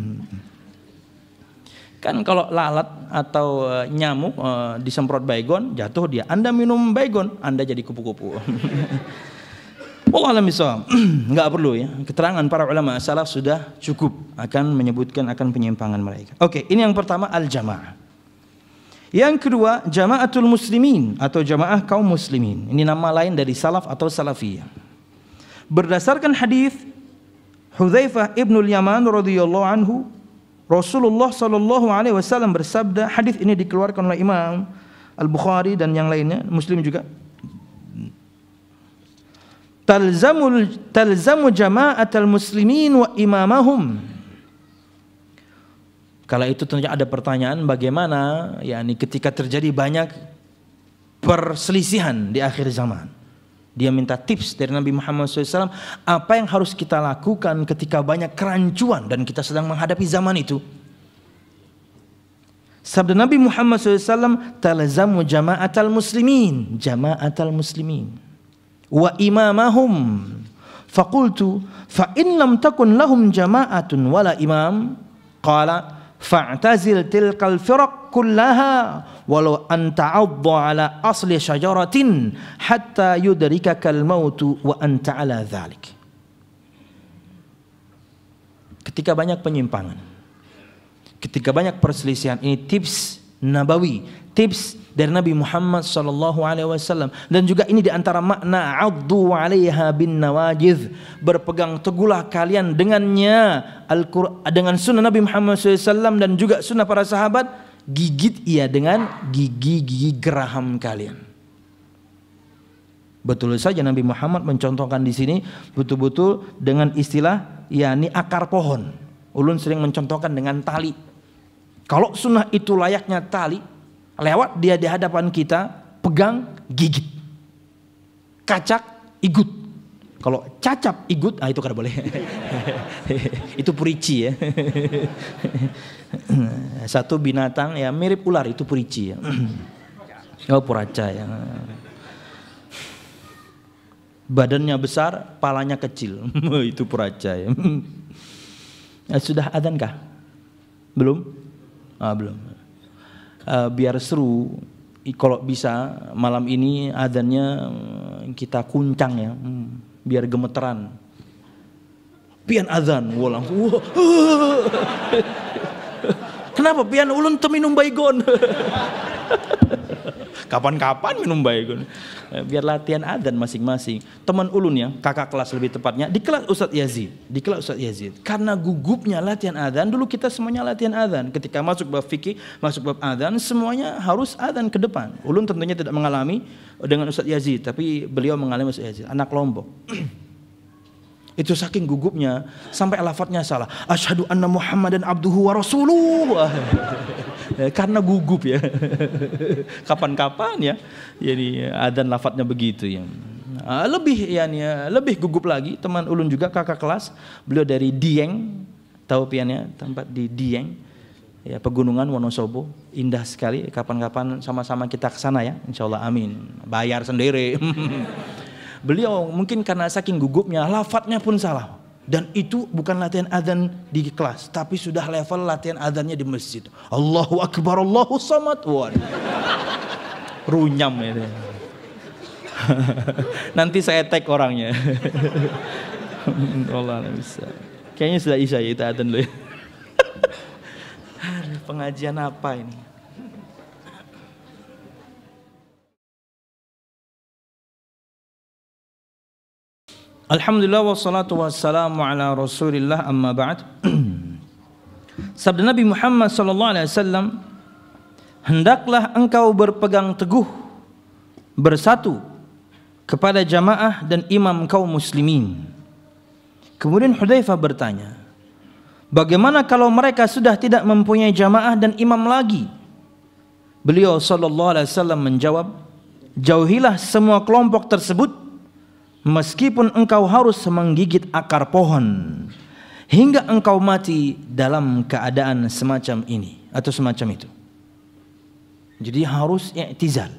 Kan kalau lalat atau uh, nyamuk uh, disemprot baygon jatuh dia. Anda minum baygon, Anda jadi kupu-kupu. Wallahualam bissawab. Enggak perlu ya. Keterangan para ulama salaf sudah cukup akan menyebutkan akan penyimpangan mereka. Oke, ini yang pertama al-jamaah. Yang kedua jamaatul muslimin atau jamaah kaum muslimin. Ini nama lain dari salaf atau salafiyah. Berdasarkan hadis Hudzaifah ibnul Yaman radhiyallahu anhu, Rasulullah sallallahu alaihi wasallam bersabda, hadis ini dikeluarkan oleh Imam Al-Bukhari dan yang lainnya, Muslim juga. Talzamul talzamu jama'atal muslimin wa imamahum. Kala itu tentunya ada pertanyaan bagaimana yakni ketika terjadi banyak perselisihan di akhir zaman. Dia minta tips dari Nabi Muhammad shallallahu alaihi wasallam apa yang harus kita lakukan ketika banyak kerancuan dan kita sedang menghadapi zaman itu. Sabda Nabi Muhammad shallallahu alaihi wasallam, talzamu jama'atal muslimin, jama'atal muslimin wa imamahum. Faqultu fa in lam takun lahum jama'atun wala imam, qala fa'tazil tilkal firaq kullaha walau an ta'adda ala asli syajaratin hatta yudrikakal mautu wa anta ala dzalik. Ketika banyak penyimpangan, ketika banyak perselisihan, ini tips nabawi, tips dari Nabi Muhammad sallallahu alaihi wasallam, dan juga ini diantara makna addu 'alaiha bin nawajiz, berpegang teguhlah kalian dengannya Al-Qur'an, dengan sunnah Nabi Muhammad sallallahu alaihi wasallam dan juga sunnah para sahabat, gigit ia dengan gigi-gigi geraham kalian. Betul saja Nabi Muhammad mencontohkan di sini betul-betul dengan istilah yakni akar pohon. Ulun sering mencontohkan dengan tali. Kalau sunnah itu layaknya tali, lewat dia di hadapan kita, pegang, gigit. Kacak, igut. Kalau cacap, igut, ah itu kada boleh. Itu purici ya. Satu binatang ya mirip ular, itu purici ya. Oh puraca ya. Badannya besar, palanya kecil. Itu puraca ya. Sudah adzan kah? Belum? Ah, belum. Uh, biar seru, kalau bisa malam ini adzannya kita kuncang ya, hmm, biar gemeteran. Pian adzan, wah langsung. Wah. Kenapa pian ulun teminum baygon? Kapan-kapan minum baygon. Biar latihan adzan masing-masing. Teman ulun ya, kakak kelas lebih tepatnya, di kelas Ustadz Yazid, di kelas Ustadz Yazid. Karena gugupnya latihan adzan, dulu kita semuanya latihan adzan. Ketika masuk bab fikih, masuk bab adzan, semuanya harus adzan ke depan. Ulun tentunya tidak mengalami dengan Ustadz Yazid, tapi beliau mengalami Ustadz Yazid, anak Lombok. Itu saking gugupnya sampai lafadznya salah. Asyhadu anna Muhammadan abduhu wa rasuluh. Karena gugup ya. Kapan-kapan ya. Jadi adzan lafadznya begitu ya. Lebih ya lebih gugup lagi teman ulun juga kakak kelas, beliau dari Dieng, tahu piannya, tempat di Dieng. Ya, pegunungan Wonosobo, indah sekali. Kapan-kapan sama-sama kita ke sana ya. Insyaallah amin. Bayar sendiri. Beliau mungkin karena saking gugupnya lafadznya pun salah, dan itu bukan latihan adzan di kelas, tapi sudah level latihan adzannya di masjid. Allahu Akbar, Allahu Samad. Runyam itu. Nanti saya tag orangnya. Allah bisa. Kayaknya sudah isya ya itu adzan dulu. Pengajian apa ini? Alhamdulillah wassalatu wassalamu ala Rasulillah amma ba'd. Sabda Nabi Muhammad sallallahu alaihi wasallam, hendaklah engkau berpegang teguh bersatu kepada jamaah dan imam kaum muslimin. Kemudian Hudzaifah bertanya, bagaimana kalau mereka sudah tidak mempunyai jamaah dan imam lagi? Beliau sallallahu alaihi wasallam menjawab, jauhilah semua kelompok tersebut, meskipun engkau harus menggigit akar pohon hingga engkau mati dalam keadaan semacam ini atau semacam itu. Jadi harus i'tizal.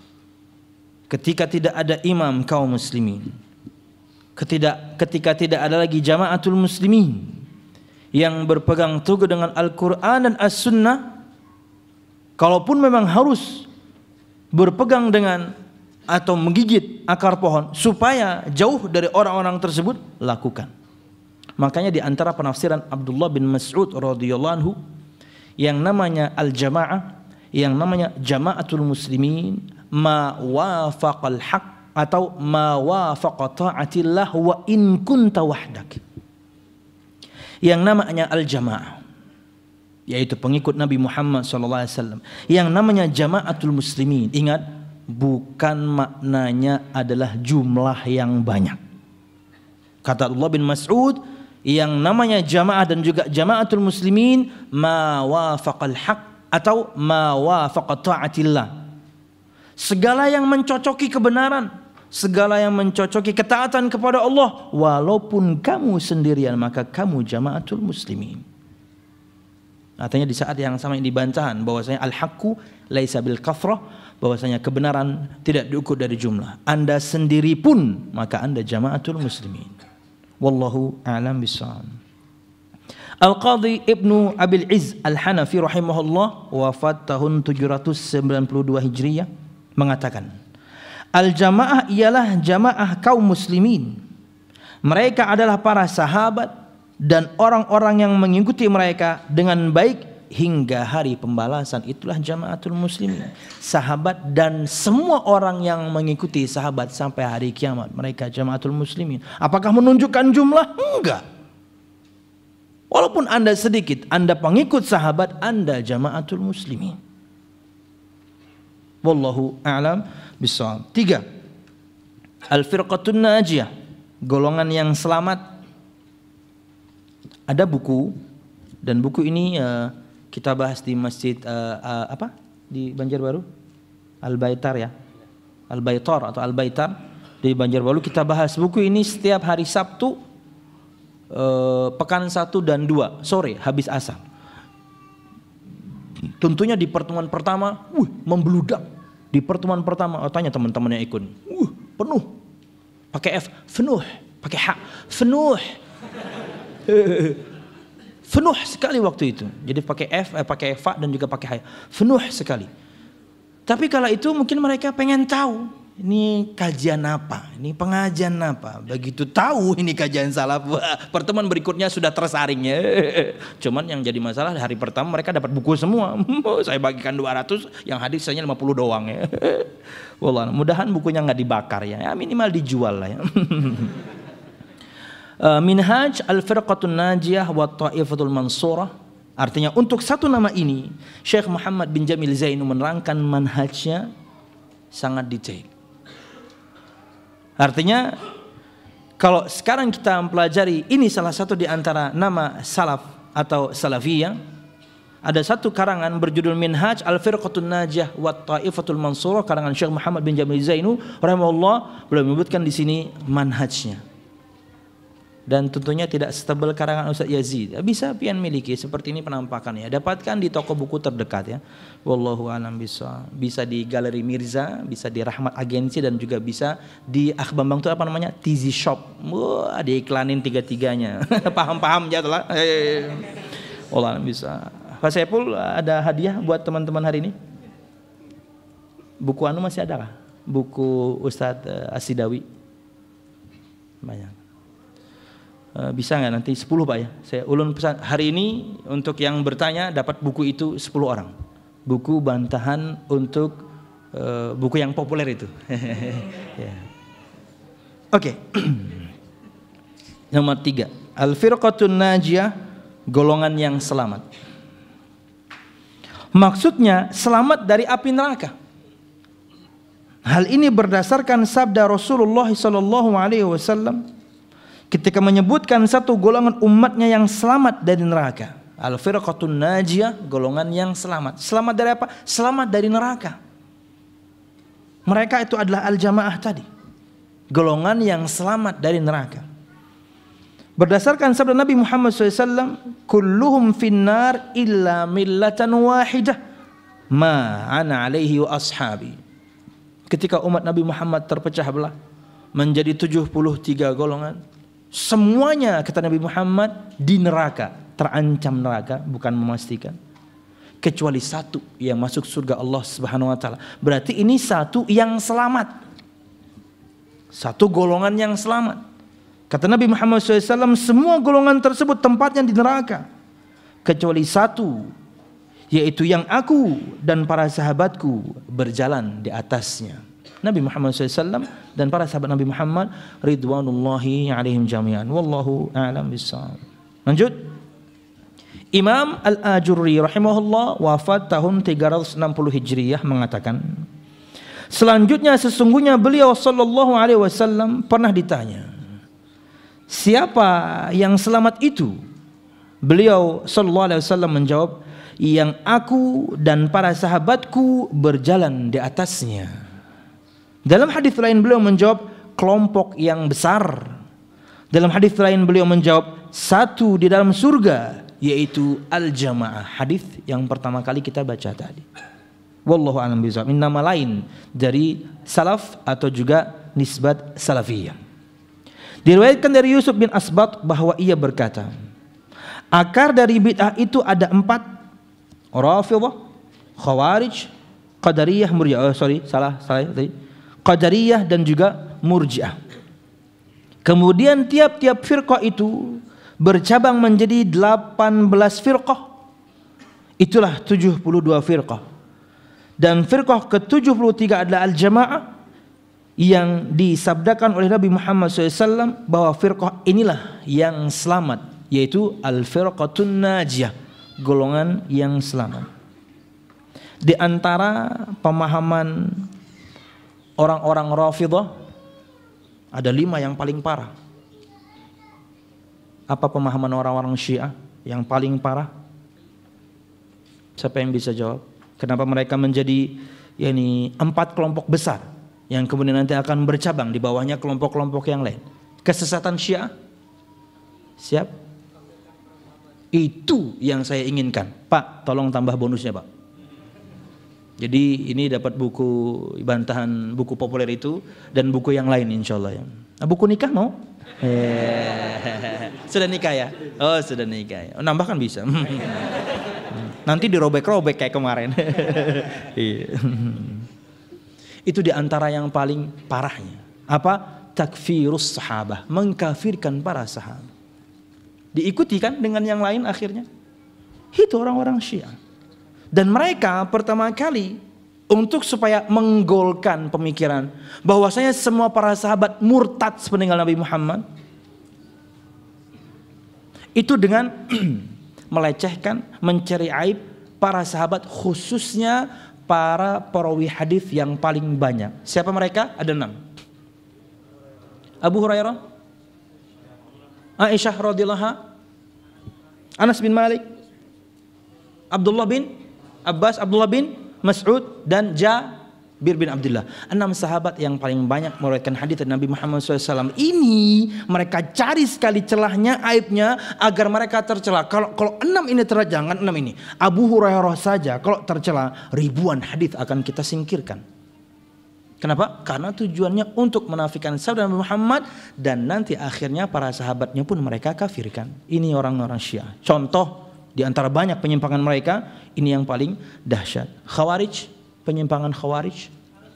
Ketika tidak ada imam kaum muslimin, ketika, ketika tidak ada lagi jamaatul muslimin yang berpegang teguh dengan Al-Quran dan As-Sunnah, kalaupun memang harus berpegang dengan atau menggigit akar pohon supaya jauh dari orang-orang tersebut, lakukan. Makanya di antara penafsiran Abdullah bin Mas'ud radhiyallahu anhu, yang namanya al-jamaah, yang namanya jamaatul muslimin, ma wafaqal haq atau ma wafaqa ta'atillah wa in kunta wahdak. Yang namanya al-jamaah, yaitu pengikut Nabi Muhammad sallallahu alaihi wasallam. Yang namanya jamaatul muslimin, ingat, bukan maknanya adalah jumlah yang banyak. Kata Abdullah bin Mas'ud, yang namanya jamaah dan juga jamaatul muslimin, ma wafaqal haq atau ma wafaqa ta'atillah. Segala yang mencocoki kebenaran, segala yang mencocoki ketaatan kepada Allah, walaupun kamu sendirian, maka kamu jamaatul muslimin. Artinya di saat yang sama ini dibantahan bahwasanya al-haqqu laisa bil kathrah, bahwasanya kebenaran tidak diukur dari jumlah. Anda sendiri pun maka Anda jamaatul muslimin. Wallahu a'lam bishawab. Al-Qadhi Ibnu Abil Izz Al-Hanafi rahimahullah, wafat tahun tujuh ratus sembilan puluh dua Hijriyah, mengatakan, al-jamaah ialah jamaah kaum muslimin. Mereka adalah para sahabat dan orang-orang yang mengikuti mereka dengan baik hingga hari pembalasan. Itulah jamaatul muslimin. Sahabat dan semua orang yang mengikuti sahabat sampai hari kiamat, mereka jamaatul muslimin. Apakah menunjukkan jumlah? Enggak. Walaupun Anda sedikit, Anda pengikut sahabat, Anda jamaatul muslimin. Wallahu a'lam bishawab. Tiga, al-firqatun najiyah, golongan yang selamat. ada buku, dan buku ini uh, kita bahas di masjid uh, uh, apa di Banjarbaru, Al-Baitar ya, Al-Baitar atau Al-Baitar di Banjarbaru. Kita bahas buku ini setiap hari Sabtu, uh, pekan satu dan dua sore habis asar. Tentunya di pertemuan pertama, wuh, membludak. Di pertemuan pertama, oh, tanya teman-teman yang ikut, wuh, penuh, pakai F, penuh, pakai H, penuh. Penuh sekali waktu itu. Jadi pakai F, eh, pakai fa dan juga pakai H. Penuh sekali. Tapi kala itu mungkin mereka pengen tahu ini kajian apa, ini pengajian apa. Begitu tahu ini kajian salaf, wah, pertemuan berikutnya sudah tersaring ya. Cuman yang jadi masalah hari pertama mereka dapat buku semua. Saya bagikan dua ratus, yang hadir hanya lima puluh doang ya. Wallah, mudahan bukunya nggak dibakar ya. Ya minimal dijual lah ya. Minhaj Al-Firqatun Najiyah wa Ta'ifatul Mansurah. Artinya untuk satu nama ini Syekh Muhammad bin Jamil Zainu menerangkan manhajnya sangat detail. Artinya kalau sekarang kita mempelajari ini salah satu di antara nama salaf atau salafiyah, ada satu karangan berjudul Minhaj Al-Firqatun Najiyah wa Ta'ifatul Mansurah karangan Syekh Muhammad bin Jamil Zainu rahimahullah, beliau menyebutkan di sini manhajnya. Dan tentunya tidak setebal karangan Ustaz Yazid. Bisa pian miliki seperti ini penampakannya. Dapatkan di toko buku terdekat ya. Wallahu a'lam bishawab. Bisa di Galeri Mirza, bisa di Rahmat Agensi, dan juga bisa di Akh Bambang itu apa namanya? Tizi Shop. Wah, diiklanin tiga-tiganya. Paham-paham ya telah. Wallahu a'lam bishawab. Pak Saiful, ada hadiah buat teman-teman hari ini? Buku anu masih ada kah? Buku Ustadz Asidawi. Banyak. Bisa nggak nanti sepuluh Pak ya? Saya ulun pesan hari ini untuk yang bertanya dapat buku itu sepuluh orang. Buku bantahan untuk uh, buku yang populer itu. Ya. Oke. Okay. Nomor tiga, Al-Firqatun Najiyah, golongan yang selamat. Maksudnya selamat dari api neraka. Hal ini berdasarkan sabda Rasulullah sallallahu alaihi wasallam ketika menyebutkan satu golongan umatnya yang selamat dari neraka. Al-Firqatun Najiyah, golongan yang selamat. Selamat dari apa? Selamat dari neraka. Mereka itu adalah al-jamaah tadi, golongan yang selamat dari neraka. Berdasarkan sabda Nabi Muhammad shallallahu alaihi wasallam, kulluhum finnar illa millatan wahidah ma ana alaihi wa ashabi. Ketika umat Nabi Muhammad terpecah belah menjadi tujuh puluh tiga golongan, semuanya kata Nabi Muhammad di neraka, terancam neraka, bukan memastikan, kecuali satu yang masuk surga Allah Subhanahu wa taala. Berarti ini satu yang selamat, satu golongan yang selamat. Kata Nabi Muhammad shallallahu alaihi wasallam, semua golongan tersebut tempatnya di neraka kecuali satu, yaitu yang aku dan para sahabatku berjalan di atasnya. Nabi Muhammad shallallahu alaihi wasallam dan para sahabat Nabi Muhammad ridwanullahi alaihim jami'an. Wallahu a'lam bishawab. Lanjut. Imam Al-Ajurri rahimahullah wafat tahun tiga ratus enam puluh Hijriyah mengatakan, selanjutnya sesungguhnya beliau sallallahu alaihi wasallam pernah ditanya, siapa yang selamat itu? Beliau sallallahu alaihi wasallam menjawab, yang aku dan para sahabatku berjalan di atasnya. Dalam hadis lain beliau menjawab, kelompok yang besar. Dalam hadis lain beliau menjawab, satu di dalam surga, yaitu al-jamaah. Hadis yang pertama kali kita baca tadi. Wallahu a'lam bishawab. Ini nama lain dari salaf atau juga nisbat salafiyah. Diriwayatkan dari Yusuf bin Asbat bahwa ia berkata, akar dari bid'ah itu ada empat: Rafidhah, Khawarij, Qadariyah, Murji'ah. Oh, sorry, salah, salah tadi. Qadariyah dan juga Murji'ah. Kemudian tiap-tiap firqah itu bercabang menjadi delapan belas firqah. Itulah tujuh puluh dua firqah. Dan firqah ke tujuh puluh tiga adalah al-jamaah, yang disabdakan oleh Nabi Muhammad shallallahu alaihi wasallam bahwa firqah inilah yang selamat, yaitu al-firqatun najiyah, golongan yang selamat. Di antara pemahaman orang-orang Rafidhah ada lima yang paling parah. Apa pemahaman orang-orang Syiah yang paling parah? Siapa yang bisa jawab? Kenapa mereka menjadi yakni empat kelompok besar yang kemudian nanti akan bercabang di bawahnya kelompok-kelompok yang lain? Kesesatan Syiah? Siap? Itu yang saya inginkan. Pak, tolong tambah bonusnya, Pak. Jadi ini dapat buku bantahan buku populer itu dan buku yang lain insyaallah ya. Nah, buku nikah mau? Eh, sudah nikah ya? Oh, sudah nikah ya. Oh, nambah kan bisa. Nanti dirobek-robek kayak kemarin. Itu di antara yang paling parahnya. Apa? Takfirus sahabah, mengkafirkan para sahabat. Diikuti kan dengan yang lain akhirnya. Itu orang-orang Syiah. Dan mereka pertama kali untuk supaya menggolkan pemikiran bahwasanya semua para sahabat murtad sepeninggal Nabi Muhammad, itu dengan melecehkan, mencari aib para sahabat, khususnya para perawi hadis yang paling banyak. Siapa mereka? Ada enam. Abu Hurairah, Aisyah radhiyallahu anha, Anas bin Malik, Abdullah bin Abbas, Abdullah bin Mas'ud, dan Jabir bin Abdullah. Enam sahabat yang paling banyak meriwayatkan hadis dari Nabi Muhammad shallallahu alaihi wasallam. Ini mereka cari sekali celahnya, aibnya, agar mereka tercela. Kalau kalau enam ini tercela, jangan enam ini. Abu Hurairah saja kalau tercela, ribuan hadis akan kita singkirkan. Kenapa? Karena tujuannya untuk menafikan sabda Nabi Muhammad, dan nanti akhirnya para sahabatnya pun mereka kafirkan. Ini orang-orang Syiah. Contoh di antara banyak penyimpangan mereka, ini yang paling dahsyat. Khawarij, penyimpangan Khawarij.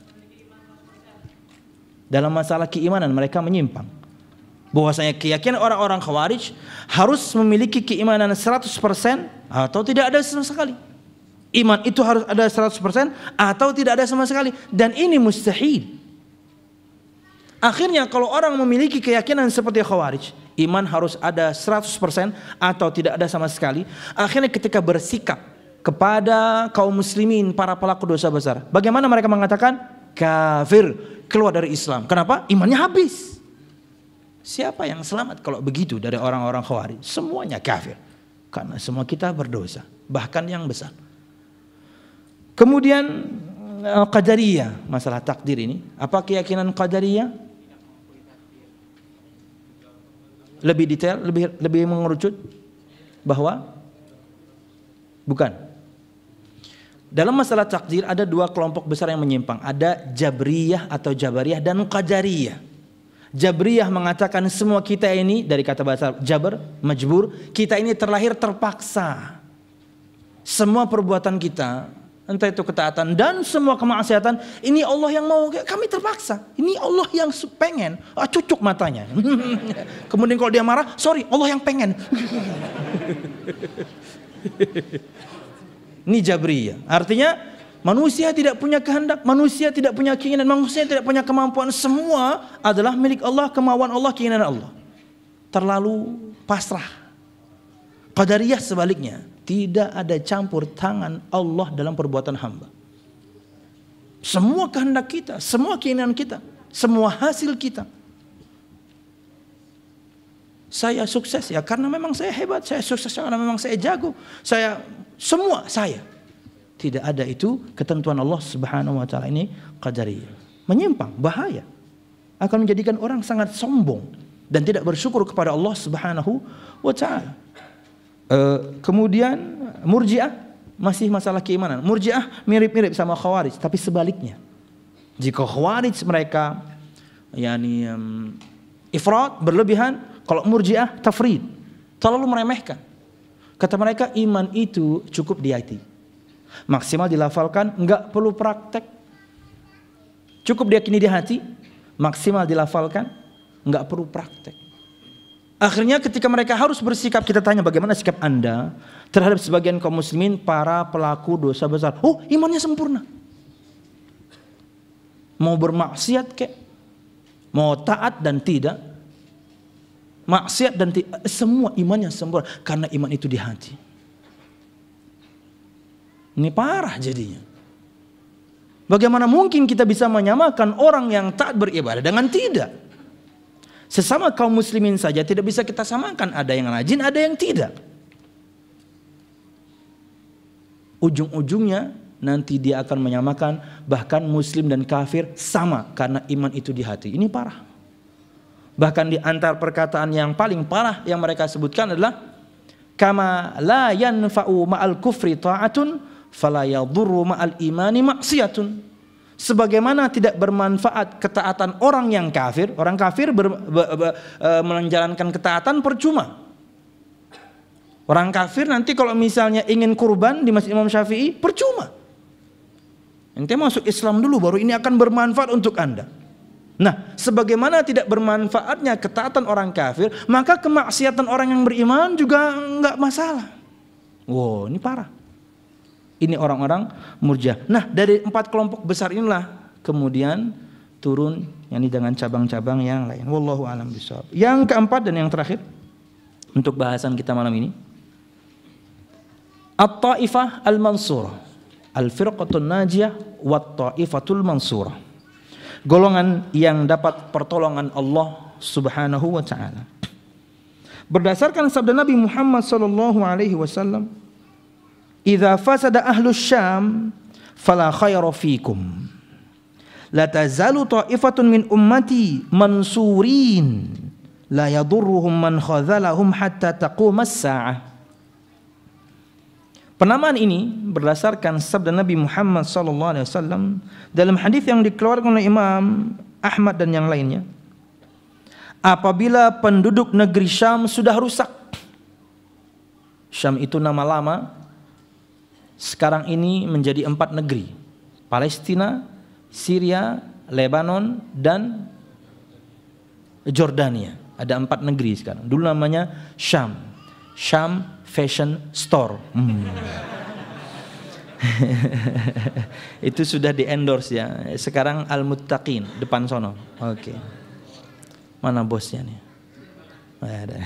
Dalam masalah keimanan mereka menyimpang. Bahwasanya keyakinan orang-orang Khawarij harus memiliki keimanan seratus persen atau tidak ada sama sekali. Iman itu harus ada seratus persen atau tidak ada sama sekali, dan ini mustahil. Akhirnya kalau orang memiliki keyakinan seperti Khawarij, iman harus ada seratus persen atau tidak ada sama sekali. Akhirnya ketika bersikap kepada kaum muslimin, para pelaku dosa besar, bagaimana mereka mengatakan? Kafir, keluar dari Islam. Kenapa? Imannya habis. Siapa yang selamat kalau begitu dari orang-orang Khawarij? Semuanya kafir. Karena semua kita berdosa, bahkan yang besar. Kemudian Qadariyah, masalah takdir ini. Apa keyakinan Qadariyah? Lebih detail, lebih lebih mengerucut bahwa bukan. Dalam masalah takdir ada dua kelompok besar yang menyimpang. Ada Jabriyah atau Jabariyah dan Qadariyah. Jabriyah mengatakan semua kita ini, dari kata bahasa Jabr, majbur, kita ini terlahir terpaksa. Semua perbuatan kita, entah itu ketaatan dan semua kemaksiatan, ini Allah yang mau, kami terpaksa. Ini Allah yang pengen, ah, cucuk matanya. Kemudian kalau dia marah, sorry, Allah yang pengen. Ini Jabriyah. Artinya manusia tidak punya kehendak, manusia tidak punya keinginan, manusia tidak punya kemampuan. Semua adalah milik Allah, kemauan Allah, keinginan Allah. Terlalu pasrah. Qadariyah sebaliknya, tidak ada campur tangan Allah dalam perbuatan hamba. Semua kehendak kita, semua keinginan kita, semua hasil kita. Saya sukses ya karena memang saya hebat, saya sukses karena memang saya jago, saya semua saya. Tidak ada itu ketentuan Allah Subhanahu wa taala. Ini Qadariyah. Menyimpang, bahaya. Akan menjadikan orang sangat sombong dan tidak bersyukur kepada Allah Subhanahu wa taala. Uh, kemudian Murji'ah, masih masalah keimanan. Murji'ah mirip-mirip sama Khawarij, tapi sebaliknya. Jika Khawarij mereka yakni um, ifrat, berlebihan, kalau Murji'ah tafrid, terlalu meremehkan. Kata mereka iman itu cukup di hati, maksimal dilafalkan, enggak perlu praktek. Cukup diyakini di hati, maksimal dilafalkan, enggak perlu praktek. Akhirnya ketika mereka harus bersikap, kita tanya bagaimana sikap Anda terhadap sebagian kaum muslimin, para pelaku dosa besar. Oh, imannya sempurna. Mau bermaksiat kek, mau taat dan tidak, maksiat dan tidak, semua imannya sempurna karena iman itu di hati. Ini parah jadinya. Bagaimana mungkin kita bisa menyamakan orang yang taat beribadah dengan tidak? Sesama kaum muslimin saja tidak bisa kita samakan, ada yang rajin, ada yang tidak. Ujung-ujungnya nanti dia akan menyamakan bahkan muslim dan kafir sama karena iman itu di hati. Ini parah. Bahkan di antar perkataan yang paling parah yang mereka sebutkan adalah kama la yanfa'u ma'al kufri ta'atun fala yadurru ma'al imani maksiyatun. Sebagaimana tidak bermanfaat ketaatan orang yang kafir, orang kafir ber, ber, ber, e, menjalankan ketaatan percuma. Orang kafir nanti kalau misalnya ingin kurban di Masjid Imam Syafi'i percuma. Ente masuk Islam dulu baru ini akan bermanfaat untuk Anda. Nah, sebagaimana tidak bermanfaatnya ketaatan orang kafir, maka kemaksiatan orang yang beriman juga enggak masalah. Wow, ini parah. Ini orang-orang Murji'ah. Nah, dari empat kelompok besar inilah kemudian turun yakni dengan cabang-cabang yang lain. Wallahu a'lam bishawab. Yang keempat dan yang terakhir untuk bahasan kita malam ini, At-Taifah Al-Mansurah, Al-Firqatun Najiyah wat Taifatul Mansurah. Golongan yang dapat pertolongan Allah Subhanahu wa taala. Berdasarkan sabda Nabi Muhammad sallallahu alaihi wasallam, "Idza fasada ahlus Syam fala khayra fikum. La tazalu ta'ifatun min ummati mansurin la yadurruhum man khadzalahum hatta taqumas sa'ah." Penamaan ini berdasarkan sabda Nabi Muhammad sallallahu alaihi wasallam dalam hadis yang dikeluarkan oleh Imam Ahmad dan yang lainnya. Apabila penduduk negeri Syam sudah rusak. Syam itu nama lama. Sekarang ini menjadi empat negeri. Palestina, Syria, Lebanon, dan Jordania. Ada empat negeri sekarang. Dulu namanya Syam. Syam Fashion Store. Hmm. Itu sudah di endorse ya. Sekarang Al-Muttaqin depan sono. Oke. Okay. Mana bosnya nih? Ada.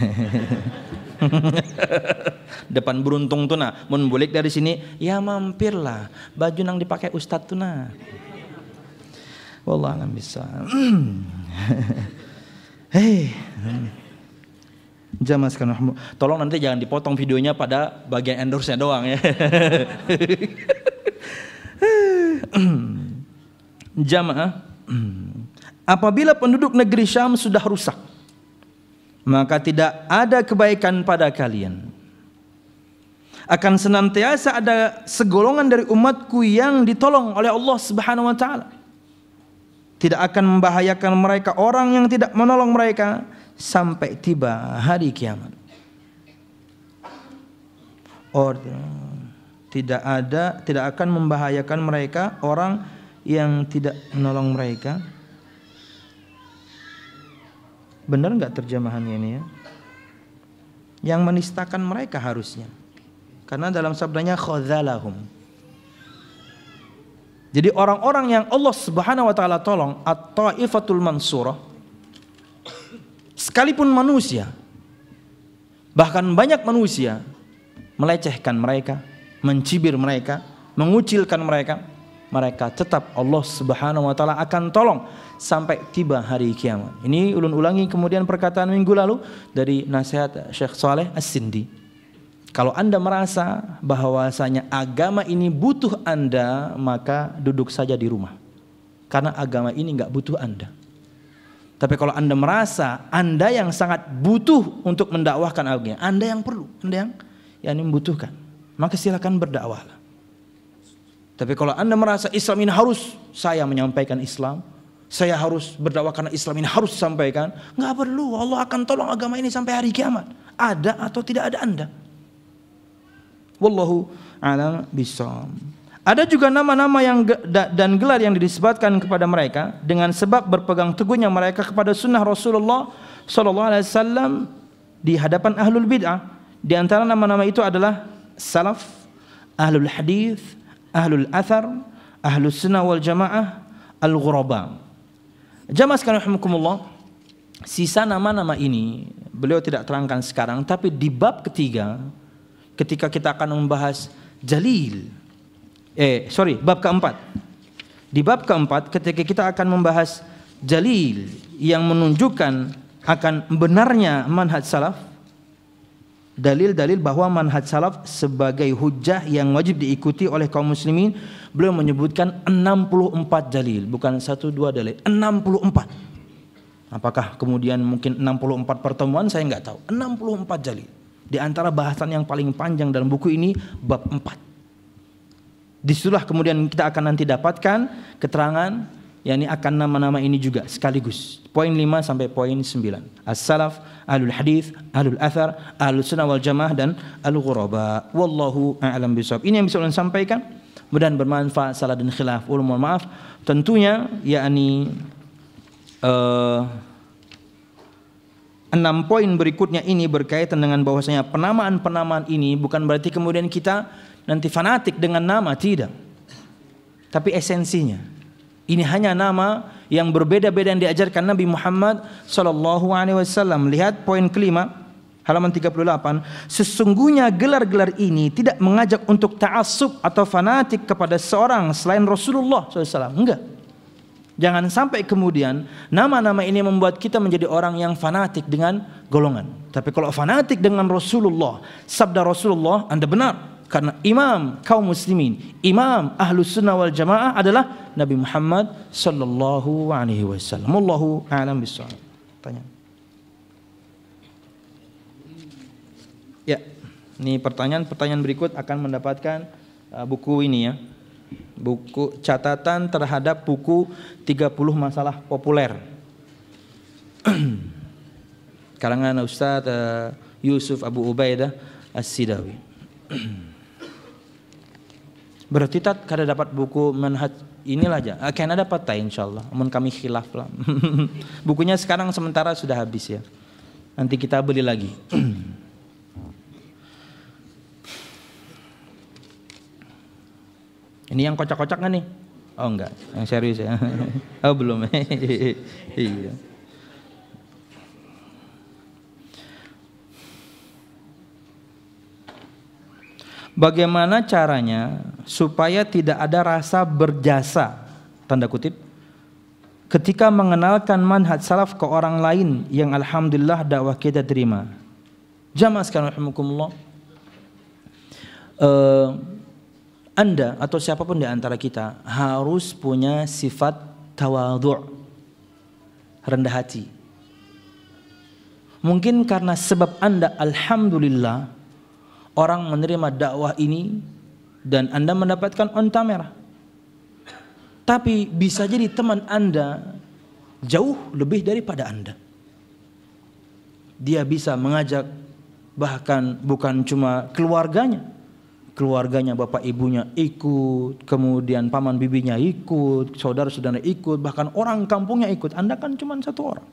Depan beruntung tuh nah. Mun bulik dari sini, ya mampirlah. Baju nang dipakai ustadz tuh nah. Wallah alam bisa. Hei. Jamaah sekalian, tolong nanti jangan dipotong videonya pada bagian endorse-nya doang ya. Jamaah, apabila penduduk negeri Syam sudah rusak, maka tidak ada kebaikan pada kalian. Akan senantiasa ada segolongan dari umatku yang ditolong oleh Allah Subhanahu wa taala. Tidak akan membahayakan mereka orang yang tidak menolong mereka sampai tiba hari kiamat. Or, tidak ada, tidak akan membahayakan mereka orang yang tidak menolong mereka. Benar nggak terjemahannya ini ya? Yang menistakan mereka harusnya. Karena dalam sabdanya khadzalahum. Jadi orang-orang yang Allah Subhanahu wa taala tolong, at-Taifatul Mansurah, sekalipun manusia, bahkan banyak manusia melecehkan mereka, mencibir mereka, mengucilkan mereka, mereka tetap Allah Subhanahu wa taala akan tolong sampai tiba hari kiamat. Ini ulun-ulangi kemudian perkataan minggu lalu dari nasihat Syekh Saleh As-Sindi. Kalau Anda merasa bahwasanya agama ini butuh Anda, maka duduk saja di rumah. Karena agama ini enggak butuh Anda. Tapi kalau Anda merasa Anda yang sangat butuh untuk mendakwahkan agama, Anda yang perlu, Anda yang yang membutuhkan, maka silakan berdakwahlah. Tapi kalau Anda merasa Islam ini harus saya menyampaikan Islam, saya harus berdakwah karena Islam ini harus disampaikan, enggak perlu. Allah akan tolong agama ini sampai hari kiamat. Ada atau tidak ada Anda. Wallahu a'lam bishawab. Ada juga nama-nama yang dan gelar yang disebutkan kepada mereka dengan sebab berpegang teguhnya mereka kepada sunnah Rasulullah sallallahu alaihi wasallam di hadapan ahlul bid'ah. Di antara nama-nama itu adalah salaf, ahlul hadis, ahlul athar, ahlus sunnah wal jamaah, al-ghuraba. Jamaah sekalian rahimakumullah, sisa nama-nama ini beliau tidak terangkan sekarang, tapi di bab ketiga ketika kita akan membahas jalil, eh sorry bab keempat, di bab keempat ketika kita akan membahas jalil yang menunjukkan akan benarnya manhaj salaf, dalil-dalil bahwa manhaj salaf sebagai hujjah yang wajib diikuti oleh kaum muslimin, beliau menyebutkan enam puluh empat dalil, bukan satu dua dalil, enam puluh empat. Apakah kemudian mungkin enam puluh empat pertemuan, saya enggak tahu. enam puluh empat dalil. Di antara bahasan yang paling panjang dalam buku ini bab empat. Disitulah kemudian kita akan nanti dapatkan keterangan, yakni akan nama-nama ini juga sekaligus. Poin lima sampai poin sembilan. As-salaf, ahlul hadis, ahlul athar, ahlus sunnah wal jamaah, dan al-ghuraba. Wallahu a'lam bishawab. Ini yang bisa saya sampaikan. Mudah-mudahan bermanfaat. Salah dan khilaf, ulun mohon maaf. Tentunya yakni uh, enam poin berikutnya ini berkaitan dengan bahwasanya penamaan-penamaan ini bukan berarti kemudian kita nanti fanatik dengan nama, tidak. Tapi esensinya, ini hanya nama yang berbeda-beda yang diajarkan Nabi Muhammad sallallahu alaihi wasallam. Lihat poin kelima, halaman tiga puluh delapan. Sesungguhnya gelar-gelar ini tidak mengajak untuk ta'assub atau fanatik kepada seorang selain Rasulullah sallallahu alaihi wasallam. Enggak. Jangan sampai kemudian nama-nama ini membuat kita menjadi orang yang fanatik dengan golongan. Tapi kalau fanatik dengan Rasulullah, sabda Rasulullah, Anda benar. Karena imam kaum muslimin, imam ahlus sunnah wal jamaah adalah Nabi Muhammad sallallahu alaihi wasallam. Wallahu a'lam bishawab. Tanya. Ya, ini pertanyaan-pertanyaan berikut akan mendapatkan uh, buku ini ya. Buku catatan terhadap buku tiga puluh masalah populer karangan Ustaz uh, Yusuf Abu Ubaidah As-Sidawi. Berarti tak kada dapat buku manhaj inilah aja. Akan ada dapat tak insyaallah. Amun kami khilaf lah. Bukunya sekarang sementara sudah habis ya. Nanti kita beli lagi. Ini yang kocak-kocak nggak nih? Oh enggak, yang serius ya. Oh belum. Iya. Bagaimana caranya supaya tidak ada rasa berjasa, tanda kutip, ketika mengenalkan manhaj salaf ke orang lain yang alhamdulillah dakwah kita terima? Jamaah sekalian rahimakumullah. Uh, Anda atau siapapun di antara kita harus punya sifat tawadhu', rendah hati. Mungkin karena sebab Anda alhamdulillah orang menerima dakwah ini dan Anda mendapatkan onta merah. Tapi bisa jadi teman Anda jauh lebih daripada Anda. Dia bisa mengajak bahkan bukan cuma keluarganya, keluarganya bapak ibunya ikut, kemudian paman bibinya ikut, saudara-saudara ikut, bahkan orang kampungnya ikut. Anda kan cuma satu orang.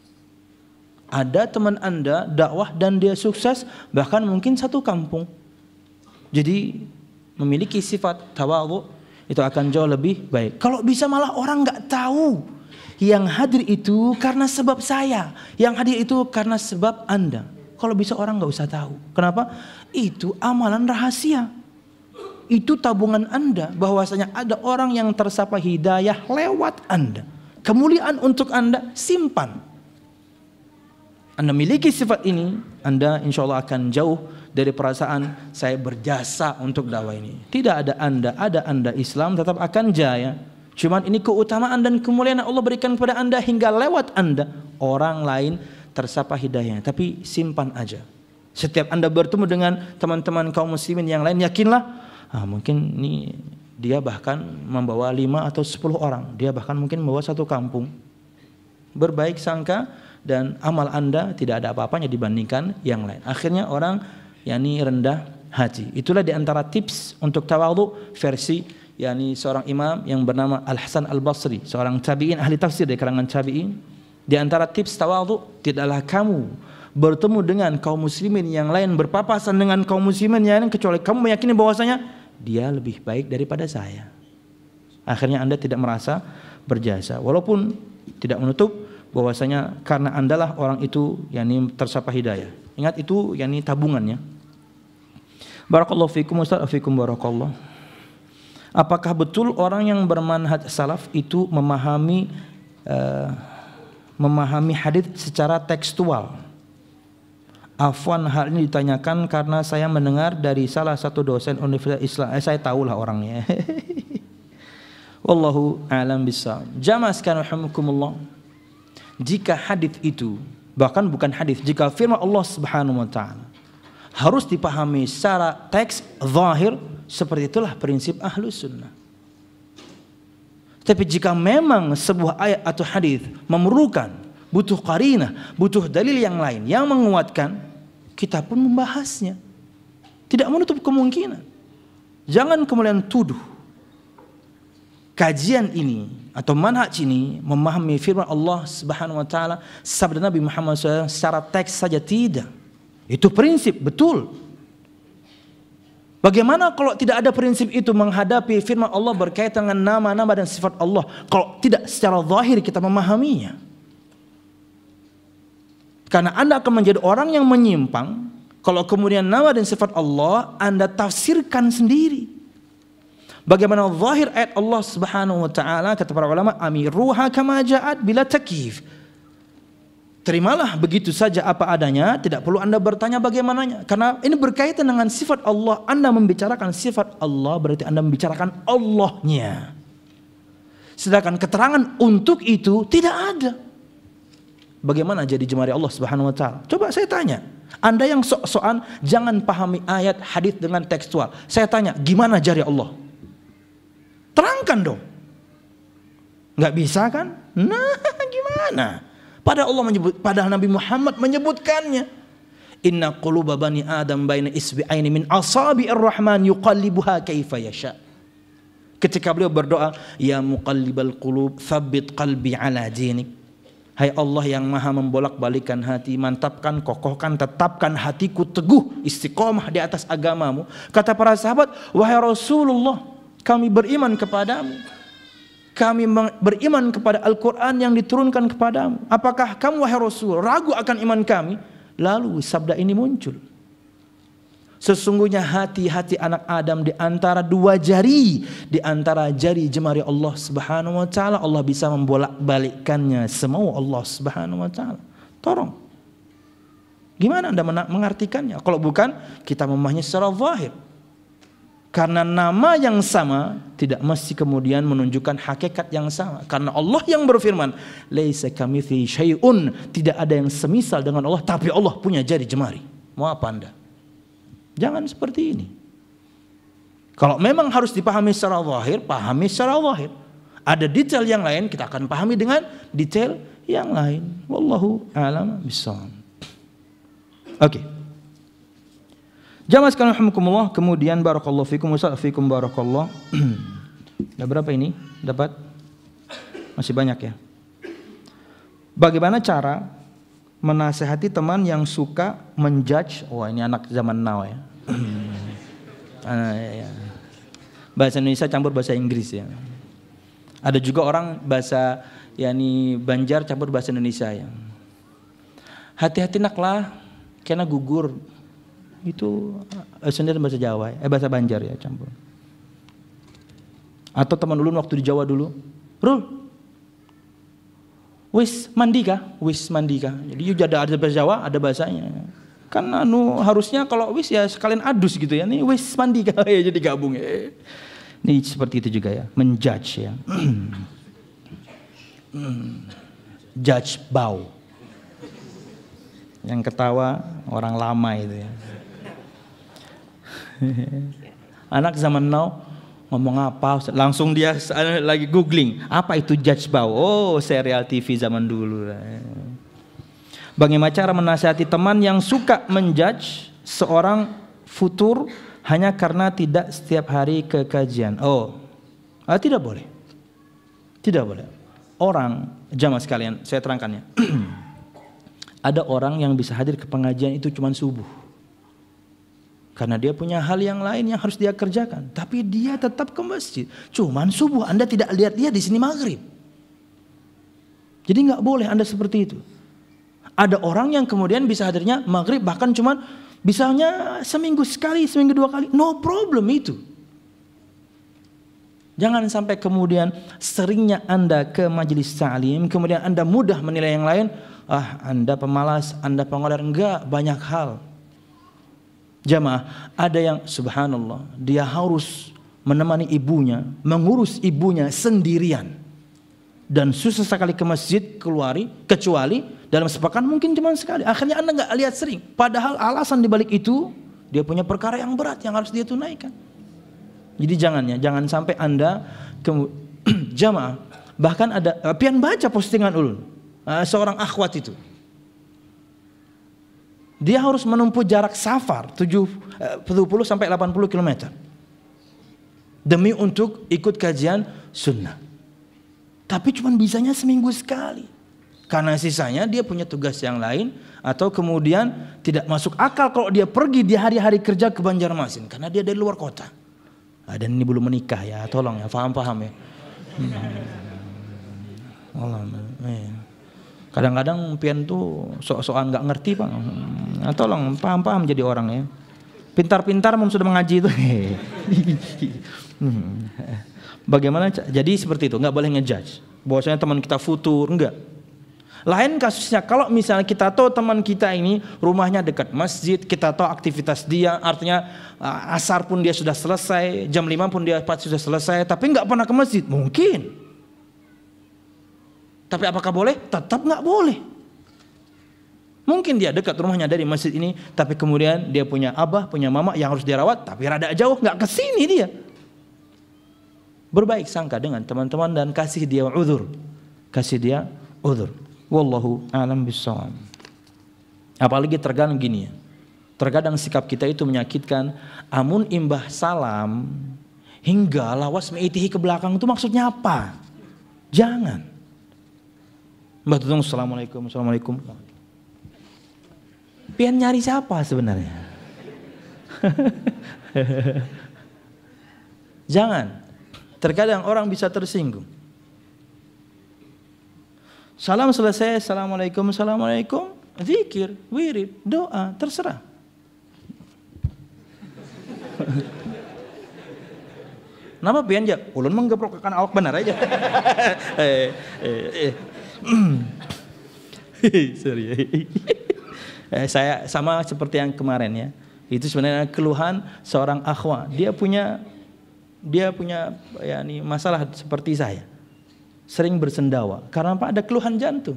Ada teman Anda dakwah dan dia sukses, bahkan mungkin satu kampung. Jadi memiliki sifat tawadhu itu akan jauh lebih baik. Kalau bisa malah orang nggak tahu yang hadir itu karena sebab saya, yang hadir itu karena sebab Anda. Kalau bisa orang nggak usah tahu. Kenapa? Itu amalan rahasia. Itu tabungan Anda, bahwasanya ada orang yang tersapa hidayah lewat Anda. Kemuliaan untuk Anda, simpan. Anda miliki sifat ini, Anda insya Allah akan jauh dari perasaan saya berjasa untuk dakwah ini. Tidak ada Anda, ada Anda, Islam tetap akan jaya. Cuman ini keutamaan dan kemuliaan yang Allah berikan kepada Anda hingga lewat Anda orang lain tersapa hidayahnya. Tapi simpan aja. Setiap Anda bertemu dengan teman-teman kaum muslimin yang lain, yakinlah, ah, mungkin ini dia bahkan membawa lima atau sepuluh orang. Dia bahkan mungkin membawa satu kampung. Berbaik sangka dan amal Anda tidak ada apa-apanya dibandingkan yang lain. Akhirnya orang yakni rendah hati. Itulah diantara tips untuk tawadhu versi yakni seorang imam yang bernama Al-Hasan Al-Basri, seorang tabi'in ahli tafsir dari kalangan tabi'in. Di antara tips tawadhu, tidaklah kamu bertemu dengan kaum muslimin yang lain, berpapasan dengan kaum muslimin yang lain, kecuali kamu meyakini bahwasanya dia lebih baik daripada saya. Akhirnya Anda tidak merasa berjasa, walaupun tidak menutup bahwasanya karena Andalah orang itu yakni tersapa hidayah. Ingat itu yakni tabungannya. Barakallahu fikum Ustaz, fikum barakallah. Apakah betul orang yang bermanhaj salaf itu memahami uh, memahami hadis secara tekstual? Afwan, hal ini ditanyakan karena saya mendengar dari salah satu dosen Universitas Islam. Eh, saya tahulah orangnya. Wallahu a'lam bishawab. Jamaah sekalian rahimakumullah. Jika hadis itu, bahkan bukan hadis, jika firman Allah Subhanahu wa taala harus dipahami secara teks zahir, seperti itulah prinsip Ahlus Sunnah. Tapi jika memang sebuah ayat atau hadis memerlukan, butuh qarinah, butuh dalil yang lain yang menguatkan, kita pun membahasnya. Tidak menutup kemungkinan. Jangan kemudian tuduh kajian ini atau manhaj ini memahami firman Allah Subhanahu wa taala, sabda Nabi Muhammad shallallahu alaihi wasallam secara teks saja, tidak. Itu prinsip, betul. Bagaimana kalau tidak ada prinsip itu menghadapi firman Allah berkaitan dengan nama-nama dan sifat Allah, kalau tidak secara zahir kita memahaminya? Karena Anda akan menjadi orang yang menyimpang kalau kemudian nama dan sifat Allah Anda tafsirkan sendiri. Bagaimana zahir ayat Allah Subhanahu wa taala, kata para ulama, amiruha kama ja'at bila takyif. Terimalah begitu saja apa adanya, tidak perlu Anda bertanya bagaimananya. Karena ini berkaitan dengan sifat Allah. Anda membicarakan sifat Allah berarti Anda membicarakan Allahnya. Sedangkan keterangan untuk itu tidak ada. Bagaimana jadi jemari Allah Subhanahu wa taala? Coba saya tanya. Anda yang sok-sokan jangan pahami ayat hadis dengan tekstual. Saya tanya, gimana jari Allah? Terangkan dong. Enggak bisa kan? Nah, gimana? Padahal Allah menyebut, padahal Nabi Muhammad menyebutkannya. Inna quluba bani Adam baina isbi'aini min asabi'ir rahman yuqallibuha kaifa yasha. Ketika beliau berdoa, ya muqallibal qulub, tsabbit qalbi ala dinik. Hai Allah yang maha membolak-balikan hati, mantapkan, kokohkan, tetapkan hatiku teguh, istiqomah di atas agamamu. Kata para sahabat, wahai Rasulullah, kami beriman kepadamu. Kami beriman kepada Al-Quran yang diturunkan kepadamu. Apakah kamu wahai Rasul ragu akan iman kami? Lalu sabda ini muncul. Sesungguhnya hati-hati anak Adam di antara dua jari, di antara jari jemari Allah Subhanahu wa taala, Allah bisa membolak-balikkannya semau Allah Subhanahu wa taala. Tolong. Gimana Anda mengartikannya? Kalau bukan kita memahaminya secara zahir. Karena nama yang sama tidak mesti kemudian menunjukkan hakikat yang sama. Karena Allah yang berfirman, laisa kamitslihi syai'un, tidak ada yang semisal dengan Allah, tapi Allah punya jari jemari. Mau apa Anda? Jangan seperti ini. Kalau memang harus dipahami secara zahir, pahami secara zahir. Ada detail yang lain, kita akan pahami dengan detail yang lain. Wallahu a'lam bishawab. Oke. Jamaah sekalian rahimakumullah, kemudian barakallahu fikum wa fikum barakallah. Ada berapa ini? Dapat? Masih banyak ya. Bagaimana cara menasehati teman yang suka menjudge? Wah, ini anak zaman now ya. ah, ya, ya. Bahasa Indonesia campur bahasa Inggris ya. Ada juga orang bahasa yakni Banjar campur bahasa Indonesia ya. Hati-hati naklah, kena gugur. Itu eh, sendiri bahasa Jawa, eh bahasa Banjar ya campur. Atau teman ulun waktu di Jawa dulu, Rul, wis mandi kah? Wis mandi kah? Jadi ada ada bahasa Jawa, ada bahasanya. Kan anu harusnya kalau wis ya sekalian adus gitu ya. Nih wis mandi kah? Ya jadi gabung ya. Ini seperti itu juga ya, menjudge ya. Judge bau. Yang ketawa orang lama itu ya. Anak zaman now ngomong apa? Langsung dia lagi googling. Apa itu judge bau? Oh, serial T V zaman dulu. Bagaimana cara menasihati teman yang suka menjudge seorang futur hanya karena tidak setiap hari ke kajian? Oh, ah, tidak boleh. Tidak boleh. Orang, jamaah sekalian, saya terangkannya. Ada orang yang bisa hadir ke pengajian itu cuma subuh. Karena dia punya hal yang lain yang harus dia kerjakan. Tapi dia tetap ke masjid. Cuman subuh, Anda tidak lihat dia di sini maghrib. Jadi nggak boleh Anda seperti itu. Ada orang yang kemudian bisa hadirnya maghrib, bahkan cuman bisanya seminggu sekali, seminggu dua kali. No problem itu. Jangan sampai kemudian seringnya Anda ke majelis ta'lim, kemudian Anda mudah menilai yang lain, ah Anda pemalas, Anda pengorban. Enggak, banyak hal. Jamaah, ada yang subhanallah, dia harus menemani ibunya, mengurus ibunya sendirian. Dan susah sekali ke masjid keluari, kecuali dalam sepekan mungkin cuma sekali. Akhirnya Anda enggak lihat sering. Padahal alasan dibalik itu, dia punya perkara yang berat yang harus dia tunaikan. Jadi jangan ya, jangan sampai Anda jamaah. Bahkan ada pian baca postingan ulun, uh, seorang akhwat itu. Dia harus menempuh jarak safar tujuh puluh sampai delapan puluh kilometer demi untuk ikut kajian sunnah. Tapi cuma bisanya seminggu sekali. Karena sisanya dia punya tugas yang lain, atau kemudian tidak masuk akal kalau dia pergi di hari-hari kerja ke Banjarmasin karena dia dari luar kota. Ah, dan ini belum menikah ya, tolong ya, paham-paham ya. Hmm. Kadang-kadang pian tuh sok-sokan nggak ngerti bang. Nah, tolong paham-paham jadi orang ya. Pintar-pintar mau sudah mengaji itu. Bagaimana? Jadi seperti itu, nggak boleh ngejudge. Bahwasanya teman kita futur, enggak. Lain kasusnya kalau misalnya kita tahu teman kita ini rumahnya dekat masjid, kita tahu aktivitas dia, artinya uh, asar pun dia sudah selesai, jam lima pun dia pasti sudah selesai, tapi nggak pernah ke masjid, mungkin. Tapi apakah boleh? Tetap nggak boleh. Mungkin dia dekat rumahnya dari masjid ini, tapi kemudian dia punya abah, punya mama yang harus dirawat, tapi rada jauh, nggak kesini dia. Berbaik sangka dengan teman-teman dan kasih dia uzur, kasih dia uzur. Wallahu a'lam bishawab. Apalagi terkadang gini ya, terkadang sikap kita itu menyakitkan. Amun imbah salam hingga lawas meitihi ke belakang itu maksudnya apa? Jangan. Mbah Tutung, assalamualaikum, assalamualaikum. Pian nyari siapa sebenarnya? Jangan. Terkadang orang bisa tersinggung. Salam selesai, assalamualaikum, assalamualaikum, zikir, wirid, doa, terserah. Nama pian aja, ulun menggeprokkan awak benar aja. eh, eh, eh. Sorry. eh, saya sama seperti yang kemarin ya. Itu sebenarnya keluhan seorang akhwa. Dia punya, dia punya ya nih masalah seperti saya. Sering bersendawa karena apa? Ada keluhan jantung.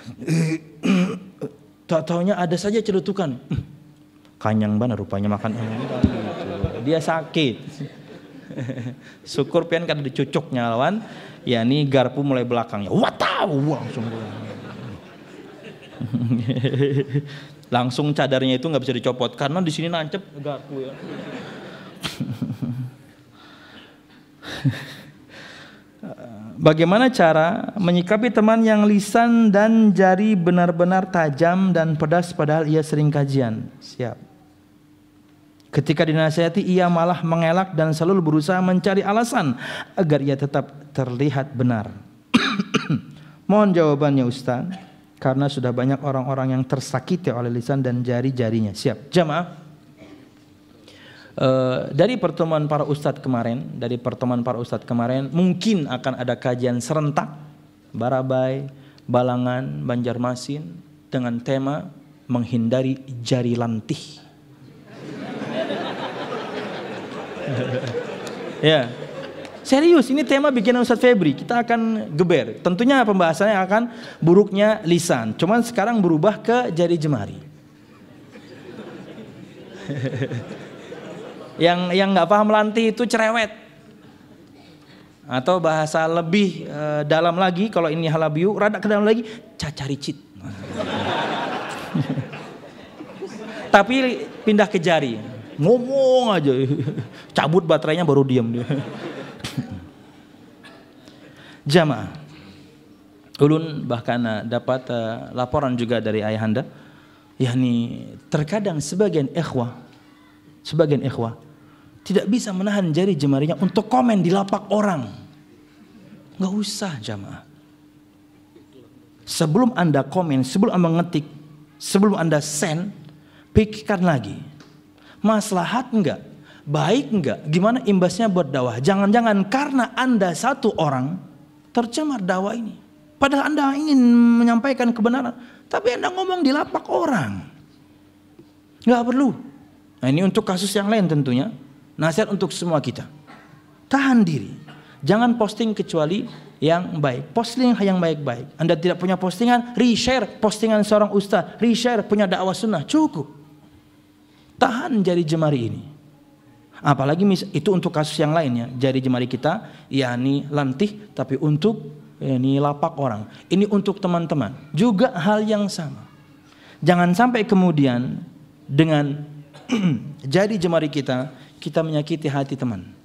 Tak taunya ada saja celutukan. Kanyang banget rupanya makan gitu. Dia sakit. Syukur pian kada dicucuknya lawan, ya nih garpu mulai belakangnya. Watau langsung. Langsung cadarnya itu nggak bisa dicopot karena di sini nancep garpu ya. Bagaimana cara menyikapi teman yang lisan dan jari benar-benar tajam dan pedas padahal ia sering kajian? Siap. Ketika dinasihati ia malah mengelak dan selalu berusaha mencari alasan agar ia tetap terlihat benar. Mohon jawabannya Ustaz, karena sudah banyak orang-orang yang tersakiti oleh lisan dan jari-jarinya. Siap. Jamaah. Uh, dari pertemuan para ustadz kemarin, dari pertemuan para ustadz kemarin, mungkin akan ada kajian serentak Barabai, Balangan, Banjarmasin dengan tema menghindari jari lantih. Ya, serius ini tema bikinan Ustadz Febri. Kita akan geber. Tentunya pembahasannya akan buruknya lisan. Cuman sekarang berubah ke jari jemari. Yang yang nggak paham lantih itu cerewet, atau bahasa lebih e, dalam lagi kalau ini halabiu, rada ke dalam lagi cacaricit. Tapi pindah ke jari, ngomong aja, cabut baterainya baru diam dia. Jamaah, ulun bahkan dapat uh, laporan juga dari ayahanda, yakni terkadang sebagian ikhwah, sebagian ikhwah tidak bisa menahan jari jemarinya untuk komen di lapak orang. Nggak usah jamaah. Sebelum anda komen, sebelum anda mengetik, sebelum anda send, pikirkan lagi. Maslahat enggak baik enggak? Gimana imbasnya buat dakwah? Jangan-jangan karena Anda satu orang tercemar dakwah ini. Padahal Anda ingin menyampaikan kebenaran, tapi Anda ngomong di lapak orang. Enggak perlu. Nah, ini untuk kasus yang lain tentunya. Nasihat untuk semua kita. Tahan diri. Jangan posting kecuali yang baik. Posting yang baik-baik. Anda tidak punya postingan, reshare postingan seorang ustaz, reshare punya dakwah sunnah, cukup. Tahan jari jemari ini. Apalagi itu untuk kasus yang lainnya. Jari jemari kita yakni lantih, tapi untuk yakni lapak orang. Ini untuk teman-teman. Juga hal yang sama. Jangan sampai kemudian dengan jari jemari kita kita menyakiti hati teman.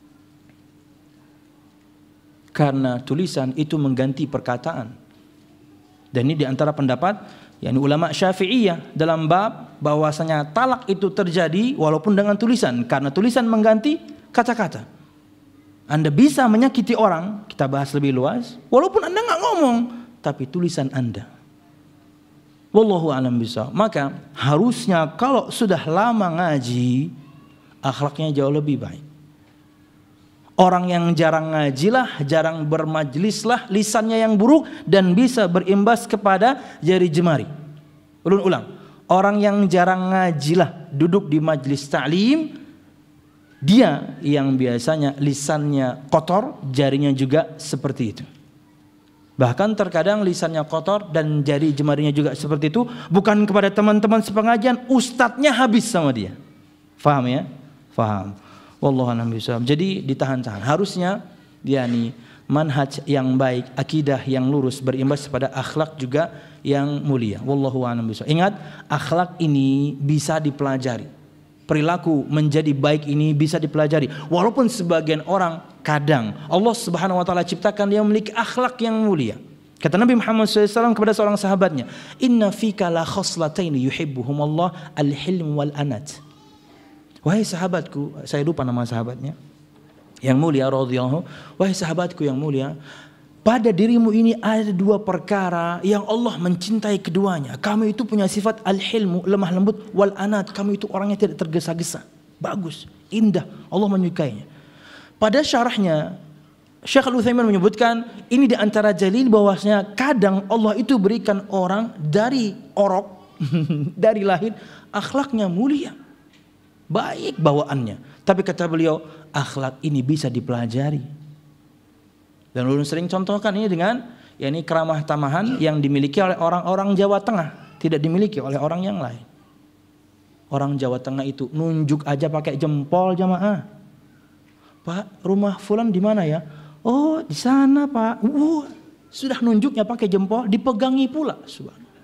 Karena tulisan itu mengganti perkataan. Dan ini diantara pendapat yakni ulama Syafi'iyah dalam bab bahwasanya talak itu terjadi walaupun dengan tulisan, karena tulisan mengganti kata-kata. Anda bisa menyakiti orang, kita bahas lebih luas, walaupun Anda nggak ngomong, tapi tulisan Anda. Wallahu a'lam bishawab. Maka harusnya kalau sudah lama ngaji, akhlaknya jauh lebih baik. Orang yang jarang ngajilah, jarang bermajlislah, lisannya yang buruk dan bisa berimbas kepada jari jemari. Ulun-ulang, orang yang jarang ngajilah, duduk di majlis ta'lim, dia yang biasanya lisannya kotor, jarinya juga seperti itu. Bahkan terkadang lisannya kotor dan jari jemarinya juga seperti itu, bukan kepada teman-teman sepengajian, ustadznya habis sama dia. Faham ya? Faham. Wallahu a'lam bishawab. Jadi ditahan-tahan. Harusnya yakni manhaj yang baik, akidah yang lurus berimbas pada akhlak juga yang mulia. Wallahu a'lam bishawab. Ingat, akhlak ini bisa dipelajari. Perilaku menjadi baik ini bisa dipelajari. Walaupun sebagian orang kadang Allah Subhanahu wa taala ciptakan dia memiliki akhlak yang mulia. Kata Nabi Muhammad shallallahu alaihi wasallam kepada seorang sahabatnya, "Inna fika la khoslataini yuhibbuhumullah al-hilm wal anat." Wahai sahabatku, saya lupa nama sahabatnya, yang mulia radhiyallahu, wahai sahabatku yang mulia, pada dirimu ini ada dua perkara yang Allah mencintai keduanya. Kamu itu punya sifat al-hilmu, lemah lembut, wal anat, kamu itu orangnya tidak tergesa-gesa. Bagus, indah, Allah menyukainya. Pada syarahnya Syekh Al-Utsaimin menyebutkan ini di antara dalil bahwasanya kadang Allah itu berikan orang dari orok dari lahir akhlaknya mulia. Baik bawaannya, tapi kata beliau akhlak ini bisa dipelajari. Dan ulun sering contohkan ini dengan ya ini keramah tamahan yang dimiliki oleh orang-orang Jawa Tengah, tidak dimiliki oleh orang yang lain. Orang Jawa Tengah itu nunjuk aja pakai jempol jamaah. Pak, rumah fulan di mana ya? Oh, di sana, Pak. Uh, sudah nunjuknya pakai jempol, dipegangi pula. Subhanallah.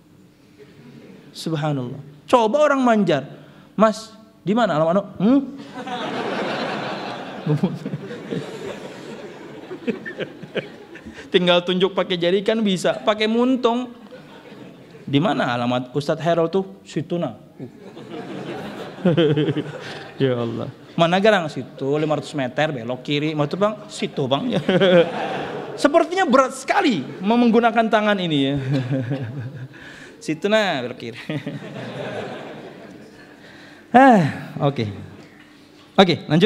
Subhanallah. Coba orang manjar. Mas, di mana alamat? Hmm? Tinggal tunjuk pakai jari kan bisa, pakai muntung. Di mana alamat Ustadz Herol tuh? Situ nah. Ya Allah. Mana garang? Situ lima ratus meter belok kiri. Mau tuh Bang? Situ Bang. Sepertinya berat sekali menggunakan tangan ini ya. Situ nah belok kiri. Ah, oke. Okay. Oke, okay, lanjut.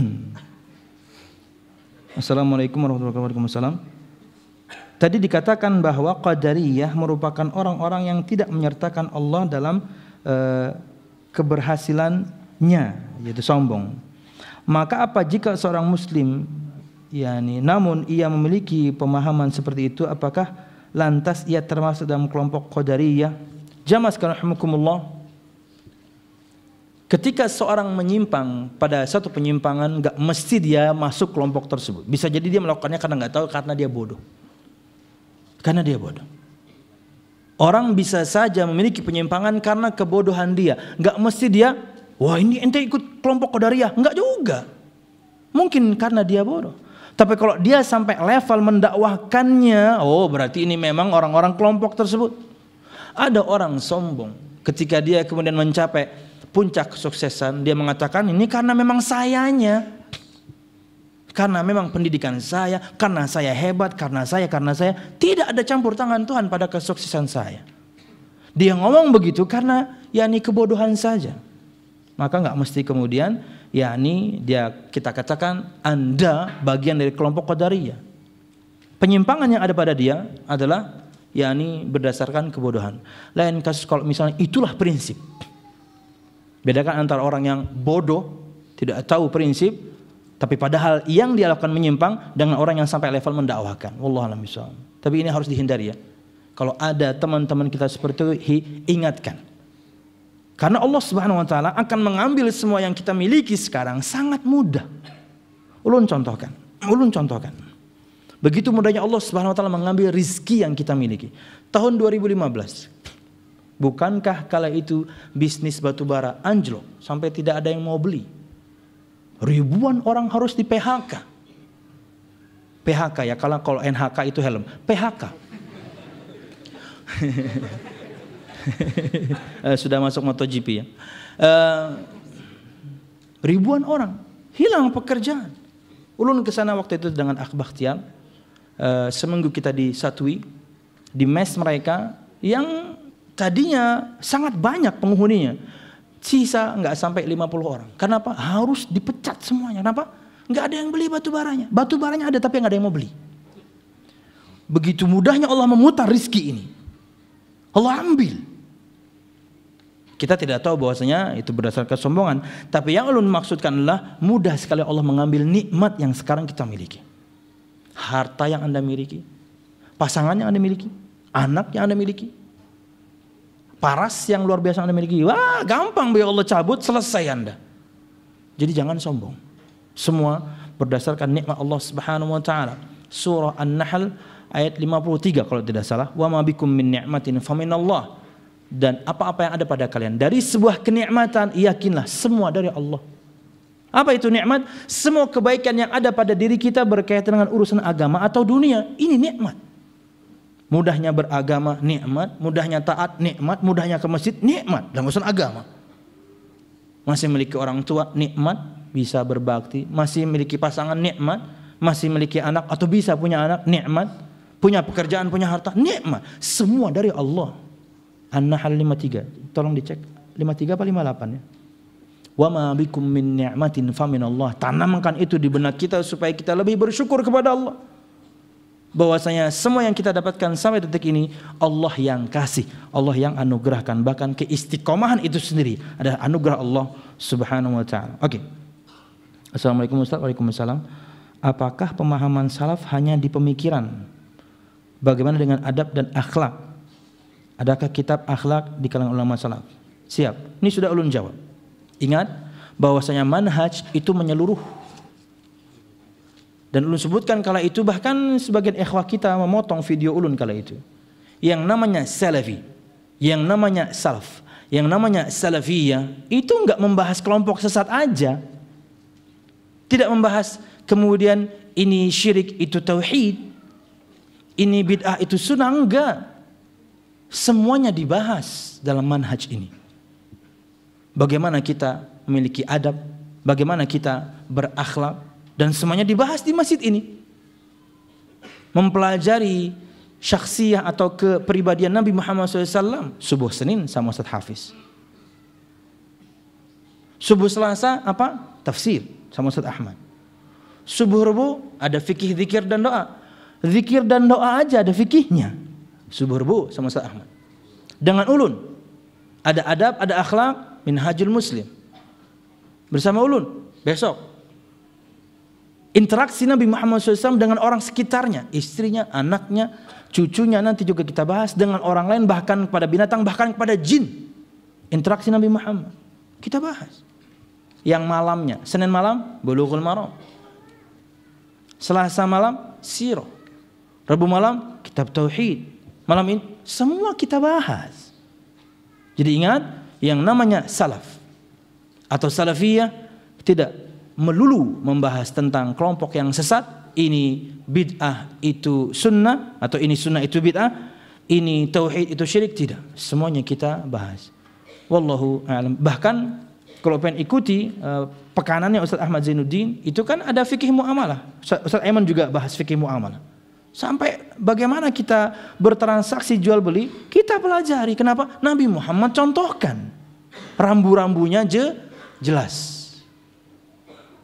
Assalamualaikum warahmatullahi wabarakatuh. Tadi dikatakan bahwa Qadariyah merupakan orang-orang yang tidak menyertakan Allah dalam uh, keberhasilannya, yaitu sombong. Maka apa jika seorang muslim yakni namun ia memiliki pemahaman seperti itu, apakah lantas ia termasuk dalam kelompok Qadariyah? Jamaah sekalian rahimakumullah. Ketika seorang menyimpang pada satu penyimpangan, nggak mesti dia masuk kelompok tersebut. Bisa jadi dia melakukannya karena nggak tahu, karena dia bodoh. Karena dia bodoh. Orang bisa saja memiliki penyimpangan karena kebodohan dia. Nggak mesti dia, wah ini ente ikut kelompok Qadariyah. Nggak juga. Mungkin karena dia bodoh. Tapi kalau dia sampai level mendakwahkannya, oh berarti ini memang orang-orang kelompok tersebut. Ada orang sombong ketika dia kemudian mencapai puncak kesuksesan, dia mengatakan ini karena memang sayanya, karena memang pendidikan saya, karena saya hebat, karena saya, karena saya. Tidak ada campur tangan Tuhan pada kesuksesan saya. Dia ngomong begitu karena yakni kebodohan saja. Maka nggak mesti kemudian yakni dia kita katakan Anda bagian dari kelompok Qadariyah. Penyimpangan yang ada pada dia adalah yakni berdasarkan kebodohan. Lain kasus kalau misalnya itulah prinsip. Bedakan antara orang yang bodoh, tidak tahu prinsip, tapi padahal yang dia lakukan menyimpang, dengan orang yang sampai level mendakwakan. Wallahu a'lam bishawab. Tapi ini harus dihindari ya. Kalau ada teman-teman kita seperti itu, ingatkan. Karena Allah Subhanahu wa taala akan mengambil semua yang kita miliki sekarang sangat mudah. Ulun contohkan. Ulun contohkan. Begitu mudahnya Allah Subhanahu wa taala mengambil rizki yang kita miliki. Tahun dua ribu lima belas. Bukankah kala itu bisnis batubara anjlok sampai tidak ada yang mau beli? Ribuan orang harus di P H K. P H K ya, kalau kalau N H K itu helm. P H K. Sudah masuk MotoGP ya. Uh, ribuan orang hilang pekerjaan. Ulun ke sana waktu itu dengan Akh Bakhtiar. Uh, seminggu kita disatui di mes mereka yang tadinya sangat banyak penghuninya. Sisa nggak sampai lima puluh orang. Kenapa? Harus dipecat semuanya. Kenapa? Nggak ada yang beli batu baranya. Batu baranya ada tapi nggak ada yang mau beli. Begitu mudahnya Allah memutar rizki ini. Allah ambil. Kita tidak tahu bahwasanya itu berdasarkan kesombongan. Tapi yang ulun maksudkan adalah mudah sekali Allah mengambil nikmat yang sekarang kita miliki. Harta yang Anda miliki. Pasangan yang Anda miliki. Anak yang Anda miliki. Paras yang luar biasa yang Anda miliki. Wah gampang biar Allah cabut, selesai Anda. Jadi jangan sombong. Semua berdasarkan nikmat Allah Subhanahu wa taala. Surah An-Nahl ayat lima puluh tiga kalau tidak salah. Wa ma bikum min ni'matin faminallah. Dan apa-apa yang ada pada kalian dari sebuah kenikmatan, yakinlah semua dari Allah. Apa itu nikmat? Semua kebaikan yang ada pada diri kita berkaitan dengan urusan agama atau dunia, ini nikmat. Mudahnya beragama, nikmat. Mudahnya taat, nikmat. Mudahnya ke masjid, nikmat. Dalam urusan agama. Masih memiliki orang tua, nikmat. Bisa berbakti. Masih memiliki pasangan, nikmat. Masih memiliki anak atau bisa punya anak, nikmat. Punya pekerjaan, punya harta, nikmat. Semua dari Allah. An-Nahl lima puluh tiga. Tolong dicek. lima puluh tiga apa lima puluh delapan ya? Wa ma bikum min ni'matin faminallah. Tanamkan itu di benak kita supaya kita lebih bersyukur kepada Allah. Bahwasanya semua yang kita dapatkan sampai detik ini Allah yang kasih, Allah yang anugerahkan, bahkan keistiqomahan itu sendiri adalah anugerah Allah Subhanahu wa taala. Oke. Okay. Assalamualaikum Ustaz. Waalaikumsalam. Apakah pemahaman salaf hanya di pemikiran? Bagaimana dengan adab dan akhlak? Adakah kitab akhlak di kalangan ulama salaf? Siap. Ini sudah ulun jawab. Ingat bahwasanya manhaj itu menyeluruh. Dan ulun sebutkan kala itu, bahkan sebagian ikhwah kita memotong video ulun kala itu. Yang namanya salafi, yang namanya salaf, yang namanya salafiyah itu enggak membahas kelompok sesat aja. Tidak membahas kemudian ini syirik itu tauhid, ini bid'ah itu sunnah, enggak. Semuanya dibahas dalam manhaj ini. Bagaimana kita memiliki adab, bagaimana kita berakhlak, dan semuanya dibahas di masjid ini. Mempelajari syakhsiyah atau kepribadian Nabi Muhammad shallallahu alaihi wasallam. Subuh Senin sama Ustaz Hafiz. Subuh Selasa apa? Tafsir sama Ustaz Ahmad. Subuh Rebu ada fikih, zikir dan doa. Zikir dan doa aja ada fikihnya. Subuh Rebu sama Ustaz Ahmad. Dengan ulun ada adab, ada akhlak, Minhajul Muslim. Bersama ulun besok interaksi Nabi Muhammad shallallahu alaihi wasallam dengan orang sekitarnya, istrinya, anaknya, cucunya, nanti juga kita bahas dengan orang lain, bahkan kepada binatang, bahkan kepada jin. Interaksi Nabi Muhammad kita bahas. Yang malamnya, Senin malam Bulughul Maram, Selasa malam Sirah, Rabu malam kitab Tauhid. Malam ini semua kita bahas. Jadi ingat, yang namanya salaf atau salafiyah tidak melulu membahas tentang kelompok yang sesat. Ini bid'ah itu sunnah, atau ini sunnah itu bid'ah, ini tauhid itu syirik, tidak. Semuanya kita bahas. Wallahu a'lam. Bahkan kalau pengen ikuti uh, pekanannya Ustaz Ahmad Zainuddin, itu kan ada fikih muamalah. Ustaz Aiman juga bahas fikih muamalah. Sampai bagaimana kita bertransaksi jual beli, kita pelajari. Kenapa? Nabi Muhammad contohkan. Rambu-rambunya je, jelas.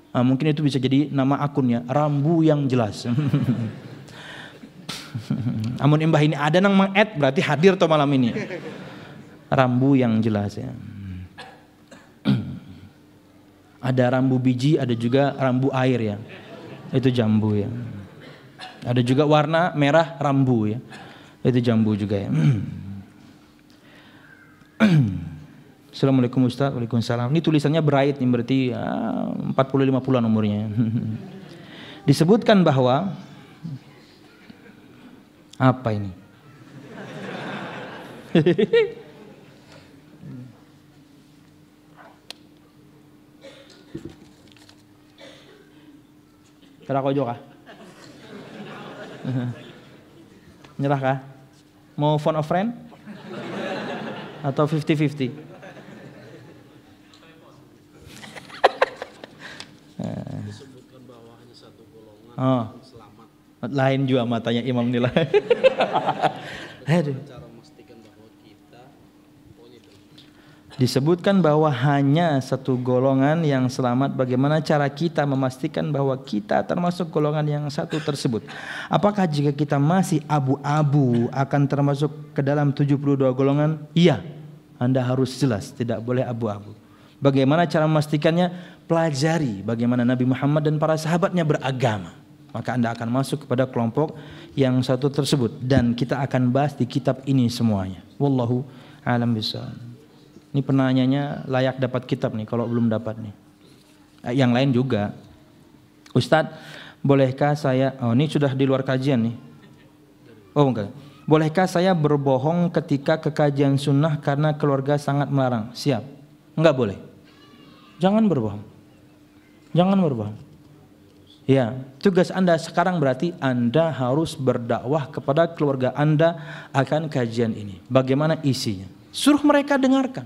Nah, mungkin itu bisa jadi nama akunnya, Rambu yang jelas. Amun imbah ini ada nang meng-add berarti hadir tuh malam ini. Rambu yang jelas ya. Ada rambu biji, ada juga rambu air ya. Itu jambu ya. Ada juga warna merah rambu ya. Itu jambu juga ya. Assalamualaikum Ustaz. Waalaikumsalam. Ini tulisannya berait nih, berarti ya, empat puluh lima puluhan umurnya. Disebutkan bahwa apa ini? Nyerah kojo kah? Nyerah kah? Mau phone a friend? Atau fifty fifty?
Disebutkan bahwa hanya satu golongan
oh.
yang selamat.
Lain juga matanya Imam nilai. Aduh.
Cara memastikan bahwa kita pokoknya itu.
Disebutkan bahwa hanya satu golongan yang selamat. Bagaimana cara kita memastikan bahwa kita termasuk golongan yang satu tersebut? Apakah jika kita masih abu-abu akan termasuk ke dalam tujuh puluh dua golongan? Iya, Anda harus jelas, tidak boleh abu-abu. Bagaimana cara memastikannya? Pelajari bagaimana Nabi Muhammad dan para sahabatnya beragama. Maka Anda akan masuk kepada kelompok yang satu tersebut. Dan kita akan bahas di kitab ini semuanya. Wallahu a'lam bishawab. Ini penanyanya layak dapat kitab nih kalau belum dapat nih. Yang lain juga. Ustadz, bolehkah saya, oh ini sudah di luar kajian nih. Oh enggak. Bolehkah saya berbohong ketika ke kajian sunnah karena keluarga sangat melarang? Siap. Enggak boleh. Jangan berbohong. Jangan berbohong. Ya, tugas Anda sekarang berarti Anda harus berdakwah kepada keluarga Anda akan kajian ini. Bagaimana isinya? Suruh mereka dengarkan.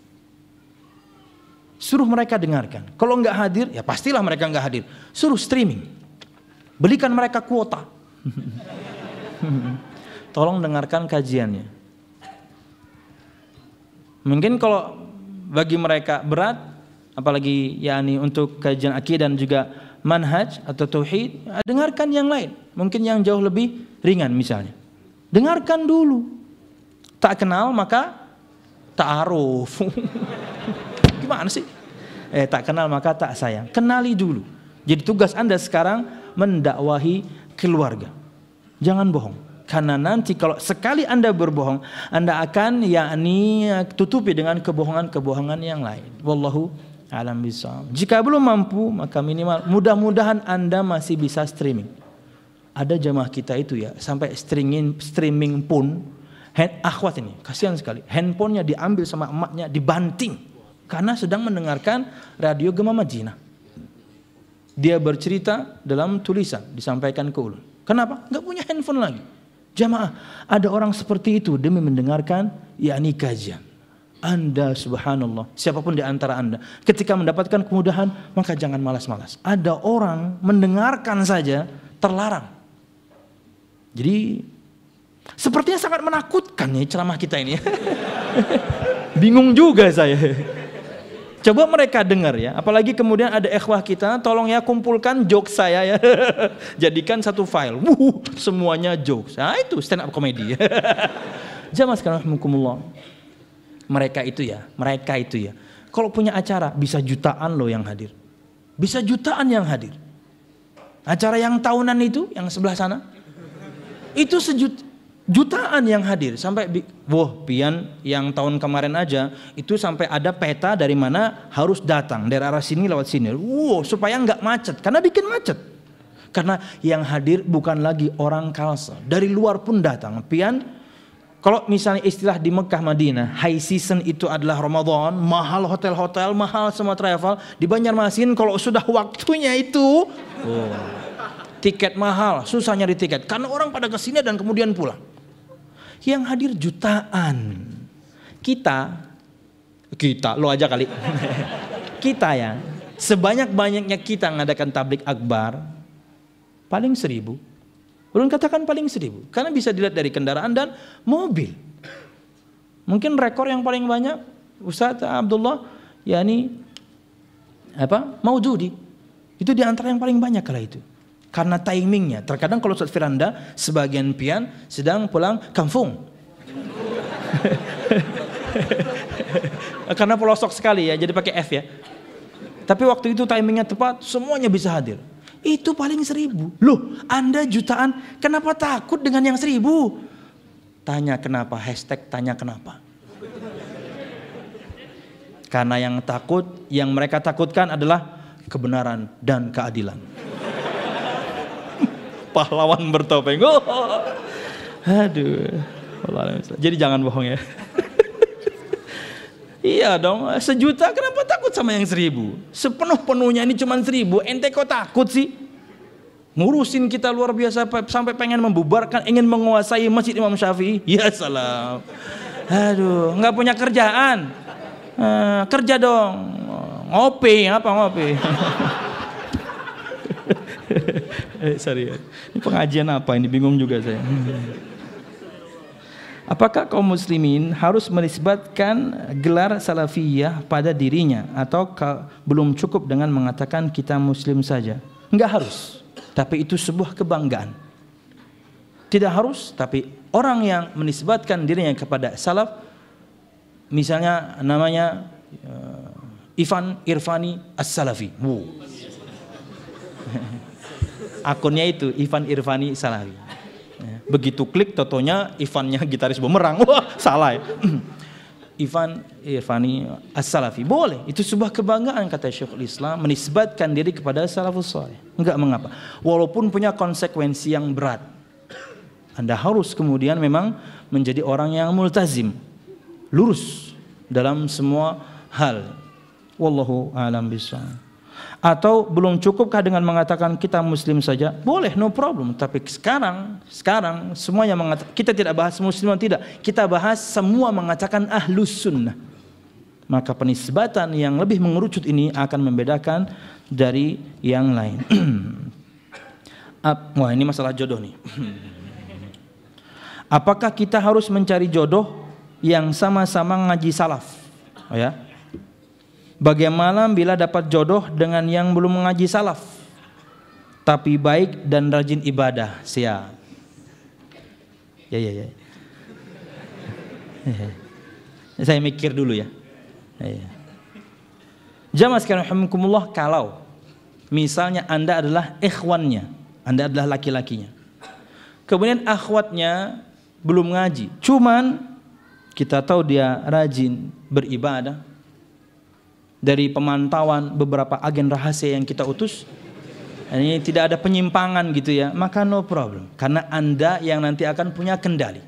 Suruh mereka dengarkan. Kalau enggak hadir, ya pastilah mereka enggak hadir. Suruh streaming. Belikan mereka kuota. Tolong dengarkan kajiannya. Mungkin kalau bagi mereka berat, apalagi yakni untuk kajian akidah dan juga manhaj atau tauhid, dengarkan yang lain. Mungkin yang jauh lebih ringan misalnya. Dengarkan dulu. Tak kenal maka ta'aruf. Gimana sih? Eh tak kenal maka tak sayang. Kenali dulu. Jadi tugas Anda sekarang mendakwahi keluarga. Jangan bohong. Karena nanti kalau sekali Anda berbohong, Anda akan yakni tutupi dengan kebohongan-kebohongan yang lain. Wallahu a'lam bishawab. Jika belum mampu, maka minimal mudah-mudahan Anda masih bisa streaming. Ada jamaah kita itu ya, sampai streaming streaming pun hand, akhwat ini, kasihan sekali. Handphonenya diambil sama emaknya, dibanting karena sedang mendengarkan radio Gema Madinah. Dia bercerita dalam tulisan disampaikan ke ulun. Kenapa? Enggak punya handphone lagi. Jamaah, ada orang seperti itu demi mendengarkan yakni kajian. Anda subhanallah, siapapun di antara Anda, ketika mendapatkan kemudahan, maka jangan malas-malas. Ada orang mendengarkan saja terlarang. Jadi sepertinya sangat menakutkan nih ceramah kita ini. Bingung juga saya. Coba mereka dengar ya, apalagi kemudian ada ikhwah kita, tolong ya kumpulkan jokes saya ya. Jadikan satu file. Wuh, semuanya jokes. Nah, itu stand up comedy. Jamaah sekalian rahimakumullah. Mereka itu ya, mereka itu ya. Kalau punya acara bisa jutaan loh yang hadir. Bisa jutaan yang hadir. Acara yang tahunan itu, yang sebelah sana, itu sejut jutaan yang hadir. Sampai, wah pian yang tahun kemarin aja, itu sampai ada peta dari mana harus datang. Dari arah sini lewat sini. Wow, supaya nggak macet. Karena bikin macet. Karena yang hadir bukan lagi orang Kalsel. Dari luar pun datang. Pian, kalau misalnya istilah di Mekah Madinah, high season itu adalah Ramadan, mahal hotel-hotel, mahal semua travel. Di Banjarmasin kalau sudah waktunya itu, oh, tiket mahal, susah nyari tiket. Karena orang pada kesini dan kemudian pulang. Yang hadir jutaan. Kita, kita, lo aja kali. Kita ya, sebanyak-banyaknya kita ngadakan tablik akbar, paling seribu. Belum katakan paling seribu, karena bisa dilihat dari kendaraan dan mobil. Mungkin rekor yang paling banyak Ustaz Abdullah, yakni apa? Maujudi. Itu di antara yang paling banyak kala itu. Karena timingnya. Terkadang kalau Ustaz Firanda sebagian pian sedang pulang kampung. Karena pelosok sekali ya, jadi pakai F ya. Tapi waktu itu timingnya tepat, semuanya bisa hadir. Itu paling seribu. Loh, Anda jutaan, kenapa takut dengan yang seribu? Tanya kenapa, hashtag tanya kenapa. Karena yang takut, yang mereka takutkan adalah kebenaran dan keadilan. Pahlawan bertopeng. Oh. Aduh. Jadi jangan bohong ya. Iya dong, sejuta kenapa takut sama yang seribu? Sepenuh-penuhnya ini cuma seribu, ente kok takut sih? Ngurusin kita luar biasa sampai pengen membubarkan, ingin menguasai Masjid Imam Syafi'i. Ya salam. Aduh, nggak punya kerjaan. Uh, kerja dong. Ngopi, apa ngopi? eh, sorry ya. Ini pengajian apa ini? Bingung juga saya. Apakah kaum muslimin harus menisbatkan gelar salafiyah pada dirinya atau belum cukup dengan mengatakan kita muslim saja? Enggak harus, tapi itu sebuah kebanggaan. Tidak harus, tapi orang yang menisbatkan dirinya kepada salaf, misalnya namanya uh, Ivan Irfani As-Salafi. Wow. Akunnya itu Ivan Irfani Salafi. Begitu klik totonya Ivannya gitaris bumerang. Wah, salah ya. Ivan Irfani As-Salafi. Boleh, itu sebuah kebanggaan kata Syekhul Islam menisbatkan diri kepada salafus saleh. Enggak mengapa. Walaupun punya konsekuensi yang berat. Anda harus kemudian memang menjadi orang yang multazim, lurus dalam semua hal. Wallahu a'lam bishawab. Atau belum cukupkah dengan mengatakan kita muslim saja? Boleh, no problem. Tapi sekarang, sekarang semuanya mengatakan, kita tidak bahas muslim atau tidak. Kita bahas semua mengatakan ahlus sunnah. Maka penisbatan yang lebih mengerucut ini akan membedakan dari yang lain. Wah, ini masalah jodoh nih. Apakah kita harus mencari jodoh yang sama-sama ngaji salaf? Oh ya. Bagaimana bila dapat jodoh dengan yang belum mengaji salaf tapi baik dan rajin ibadah? Siap. Ya ya ya. Saya mikir dulu ya. Ya, ya. Jamaah sekalian rahimakumullah, kalau misalnya Anda adalah ikhwannya, Anda adalah laki-lakinya, kemudian akhwatnya belum ngaji, cuman kita tahu dia rajin beribadah. Dari pemantauan beberapa agen rahasia yang kita utus, ini tidak ada penyimpangan gitu ya, maka no problem, karena Anda yang nanti akan punya kendali.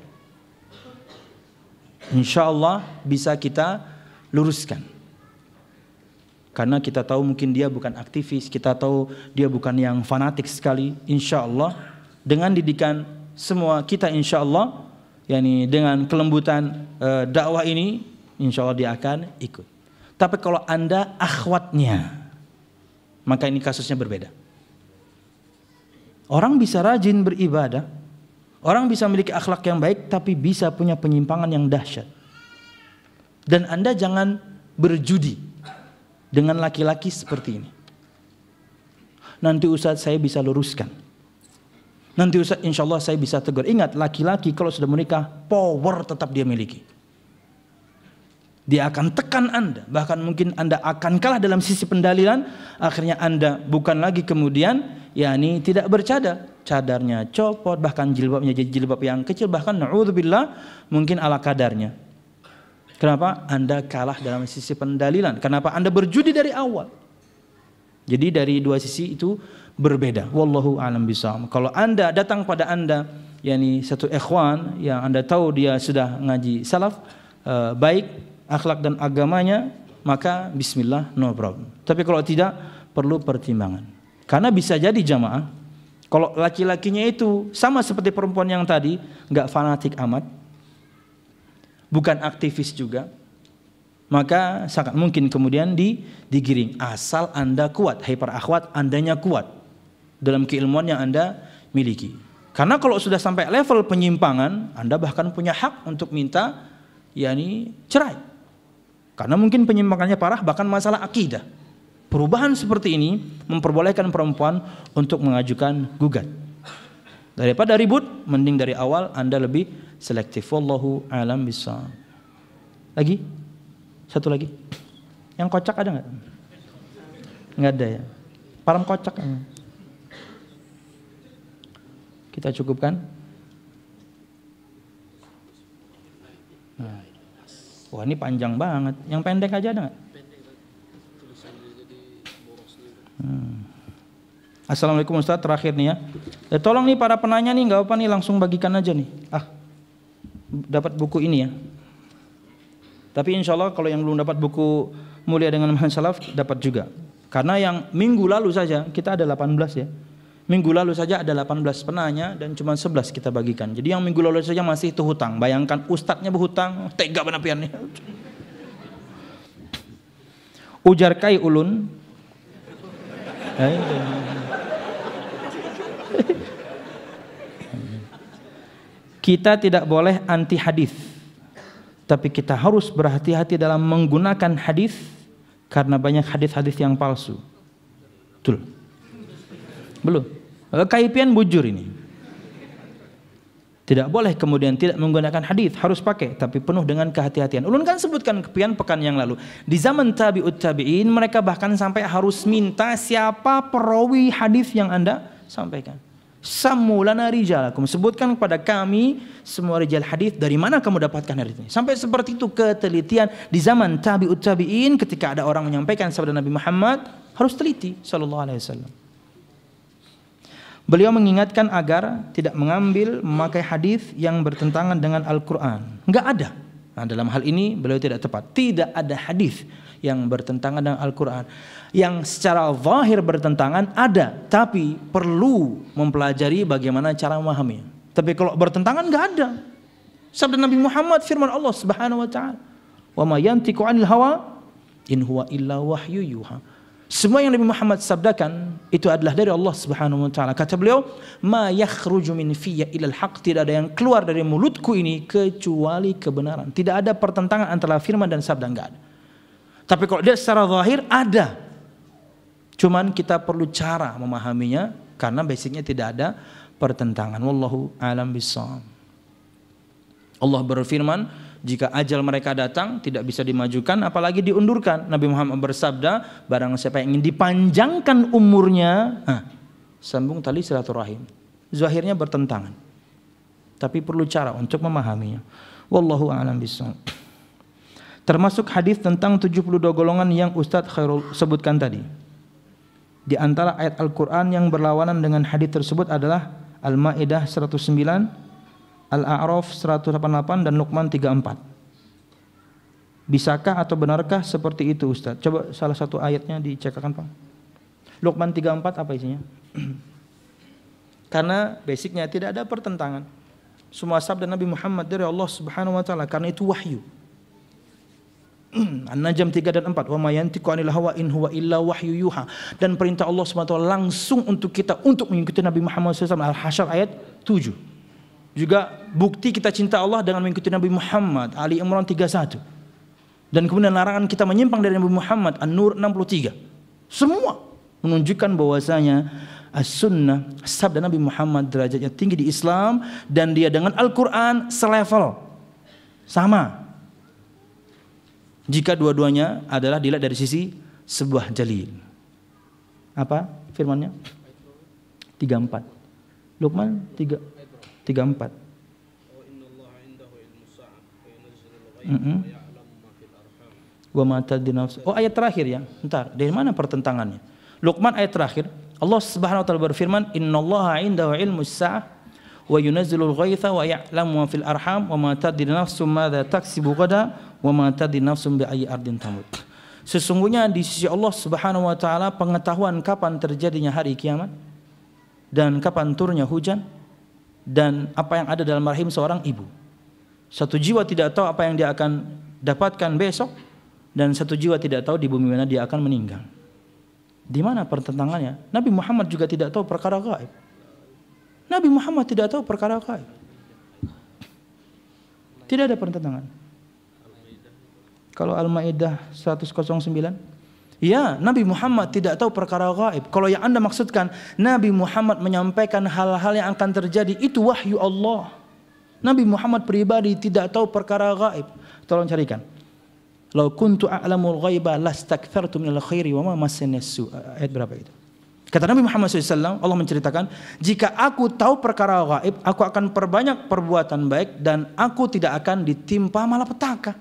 Insya Allah bisa kita luruskan, karena kita tahu mungkin dia bukan aktivis, kita tahu dia bukan yang fanatik sekali. Insya Allah dengan didikan semua kita, insya Allah, yakni dengan kelembutan uh, dakwah ini, insya Allah dia akan ikut. Tapi kalau Anda akhwatnya, maka ini kasusnya berbeda. Orang bisa rajin beribadah, orang bisa memiliki akhlak yang baik, tapi bisa punya penyimpangan yang dahsyat. Dan Anda jangan berjudi dengan laki-laki seperti ini. Nanti Ustaz saya bisa luruskan. Nanti Ustaz insya Allah saya bisa tegur. Ingat, laki-laki kalau sudah menikah, power tetap dia miliki. Dia akan tekan Anda, bahkan mungkin Anda akan kalah dalam sisi pendalilan. Akhirnya Anda bukan lagi kemudian yakni tidak bercadar, cadarnya copot, bahkan jilbabnya jadi jilbab yang kecil, bahkan na'udzubillah mungkin ala kadarnya. Kenapa? Anda kalah dalam sisi pendalilan. Kenapa? Anda berjudi dari awal. Jadi dari dua sisi itu berbeda. Wallahu a'lam bishawab. Kalau Anda datang pada Anda yakni satu ikhwan yang Anda tahu dia sudah ngaji salaf, uh, baik akhlak dan agamanya, maka bismillah, no problem. Tapi kalau tidak, perlu pertimbangan. Karena bisa jadi jamaah, kalau laki-lakinya itu sama seperti perempuan yang tadi, nggak fanatik amat, bukan aktivis juga, maka sangat mungkin kemudian di, digiring. Asal Anda kuat, hai para akhwat, Andanya kuat dalam keilmuan yang Anda miliki. Karena kalau sudah sampai level penyimpangan, Anda bahkan punya hak untuk minta yakni cerai. Karena mungkin penyimpangannya parah, bahkan masalah akidah. Perubahan seperti ini memperbolehkan perempuan untuk mengajukan gugat. Daripada ribut, mending dari awal Anda lebih selektif. Wallahu a'lam bishawab. Lagi? Satu lagi. Yang kocak ada nggak? Nggak ada ya. Param kocak. Kita cukupkan. Nah. Wah, ini panjang banget. Yang pendek aja ada nggak? Hmm. Assalamualaikum Ustaz, terakhir nih ya. Eh, tolong nih para penanya nih, nggak apa nih, langsung bagikan aja nih. Ah, dapat buku ini ya. Tapi insya Allah kalau yang belum dapat buku Mulia dengan Manhaj Salaf dapat juga. Karena yang minggu lalu saja kita ada delapan belas ya. Minggu lalu saja ada delapan belas penanya dan cuma sebelas kita bagikan. Jadi yang minggu lalu saja masih itu hutang. Bayangkan ustadznya berhutang, tega benapiannya. Ujar kai ulun. Kita tidak boleh anti hadis. Tapi kita harus berhati-hati dalam menggunakan hadis karena banyak hadis-hadis yang palsu. Betul. Belum. Kaipian bujur ini. Tidak boleh kemudian tidak menggunakan hadis, harus pakai tapi penuh dengan kehati-hatian. Ulun kan sebutkan kepian pekan yang lalu. Di zaman tabi'ut tabi'in mereka bahkan sampai harus minta siapa perawi hadis yang Anda sampaikan. Samulana rijalakum, sebutkan kepada kami semua rijal hadis dari mana kamu dapatkan hadis ini. Sampai seperti itu ketelitian di zaman tabi'ut tabi'in, ketika ada orang menyampaikan sabda Nabi Muhammad harus teliti sallallahu alaihi wasallam. Beliau mengingatkan agar tidak mengambil, memakai hadis yang bertentangan dengan Al-Quran. Enggak ada. Nah, dalam hal ini beliau tidak tepat. Tidak ada hadis yang bertentangan dengan Al-Quran. Yang secara zahir bertentangan ada, tapi perlu mempelajari bagaimana cara memahaminya. Tapi kalau bertentangan enggak ada. Sabda Nabi Muhammad, firman Allah Subhanahu wa taala, "Wa ma yantiqu 'anil hawa in huwa illa wahyu yuha." Semua yang Nabi Muhammad sabdakan itu adalah dari Allah Subhanahu wa taala. Kata beliau, "Ma yakhruju min fiyya ilal haq." Tidak ada yang keluar dari mulutku ini kecuali kebenaran. Tidak ada pertentangan antara firman dan sabda, enggak ada. Tapi kalau dia secara zahir ada. Cuman kita perlu cara memahaminya karena basicnya tidak ada pertentangan. Wallahu a'lam bishawab. Allah berfirman, jika ajal mereka datang tidak bisa dimajukan apalagi diundurkan. Nabi Muhammad bersabda, barang siapa yang ingin dipanjangkan umurnya, nah, sambung tali silaturahim. Zahirnya bertentangan, tapi perlu cara untuk memahaminya. Wallahu a'lam bishawab. Termasuk hadis tentang tujuh puluh dua golongan yang Ustadz Khairul sebutkan tadi. Di antara ayat Al-Quran yang berlawanan dengan hadis tersebut adalah Al-Ma'idah seratus sembilan, Al-A'raf seratus delapan puluh delapan dan Luqman tiga puluh empat. Bisakah atau benarkah seperti itu Ustaz? Coba salah satu ayatnya dicekakan Pak. Luqman tiga puluh empat apa isinya? Karena basicnya tidak ada pertentangan. Semua sabda Nabi Muhammad dari Allah Subhanahu wa taala karena itu wahyu. An-Najm tiga dan empat, wa ma yantiqu 'anil hawa in huwa illa wahyu yuha. Dan perintah Allah Subhanahu wa taala langsung untuk kita untuk mengikuti Nabi Muhammad shallallahu alaihi wasallam. Al-Hasyr ayat tujuh. Juga bukti kita cinta Allah dengan mengikuti Nabi Muhammad, Ali Imran tiga puluh satu. Dan kemudian larangan kita menyimpang dari Nabi Muhammad, An-Nur enam puluh tiga. Semua menunjukkan bahwasanya as-sunnah, sabda Nabi Muhammad derajatnya tinggi di Islam dan dia dengan Al-Quran selevel, sama. Jika dua-duanya adalah dilihat dari sisi sebuah jalil. Apa firmannya? tiga puluh empat. Luqman tiga tiga puluh empat. Wa ma tadri nafs. Oh, ayat terakhir ya. Bentar, dari mana pertentangannya? Luqman ayat terakhir. Allah Subhanahu wa taala berfirman, "Innallaha 'indahu 'ilmus sa'ah wa yunazzilul ghaitha wa ya'lamu ma fil arham wa ma tadri nafsum madza taksibu ghadan wa ma tadri nafsum bi ayyi ardin tamut." Sesungguhnya di sisi Allah Subhanahu wa taala pengetahuan kapan terjadinya hari kiamat dan kapan turunnya hujan dan apa yang ada dalam rahim seorang ibu. Satu jiwa tidak tahu apa yang dia akan dapatkan besok dan satu jiwa tidak tahu di bumi mana dia akan meninggal. Di mana pertentangannya? Nabi Muhammad juga tidak tahu perkara gaib. Nabi Muhammad tidak tahu perkara gaib. Tidak ada pertentangan. Kalau Al-Maidah seratus sembilan, Ya, Nabi Muhammad tidak tahu perkara gaib. Kalau yang Anda maksudkan Nabi Muhammad menyampaikan hal-hal yang akan terjadi, itu wahyu Allah. Nabi Muhammad pribadi tidak tahu perkara gaib. Tolong carikan. Lau kuntu a'lamul ghaiba lastakthartu minal khairi wa ma massani as-su'. Ayat berapa itu? Kata Nabi Muhammad shallallahu alaihi wasallam, Allah menceritakan, jika aku tahu perkara gaib, aku akan perbanyak perbuatan baik dan aku tidak akan ditimpa malapetaka.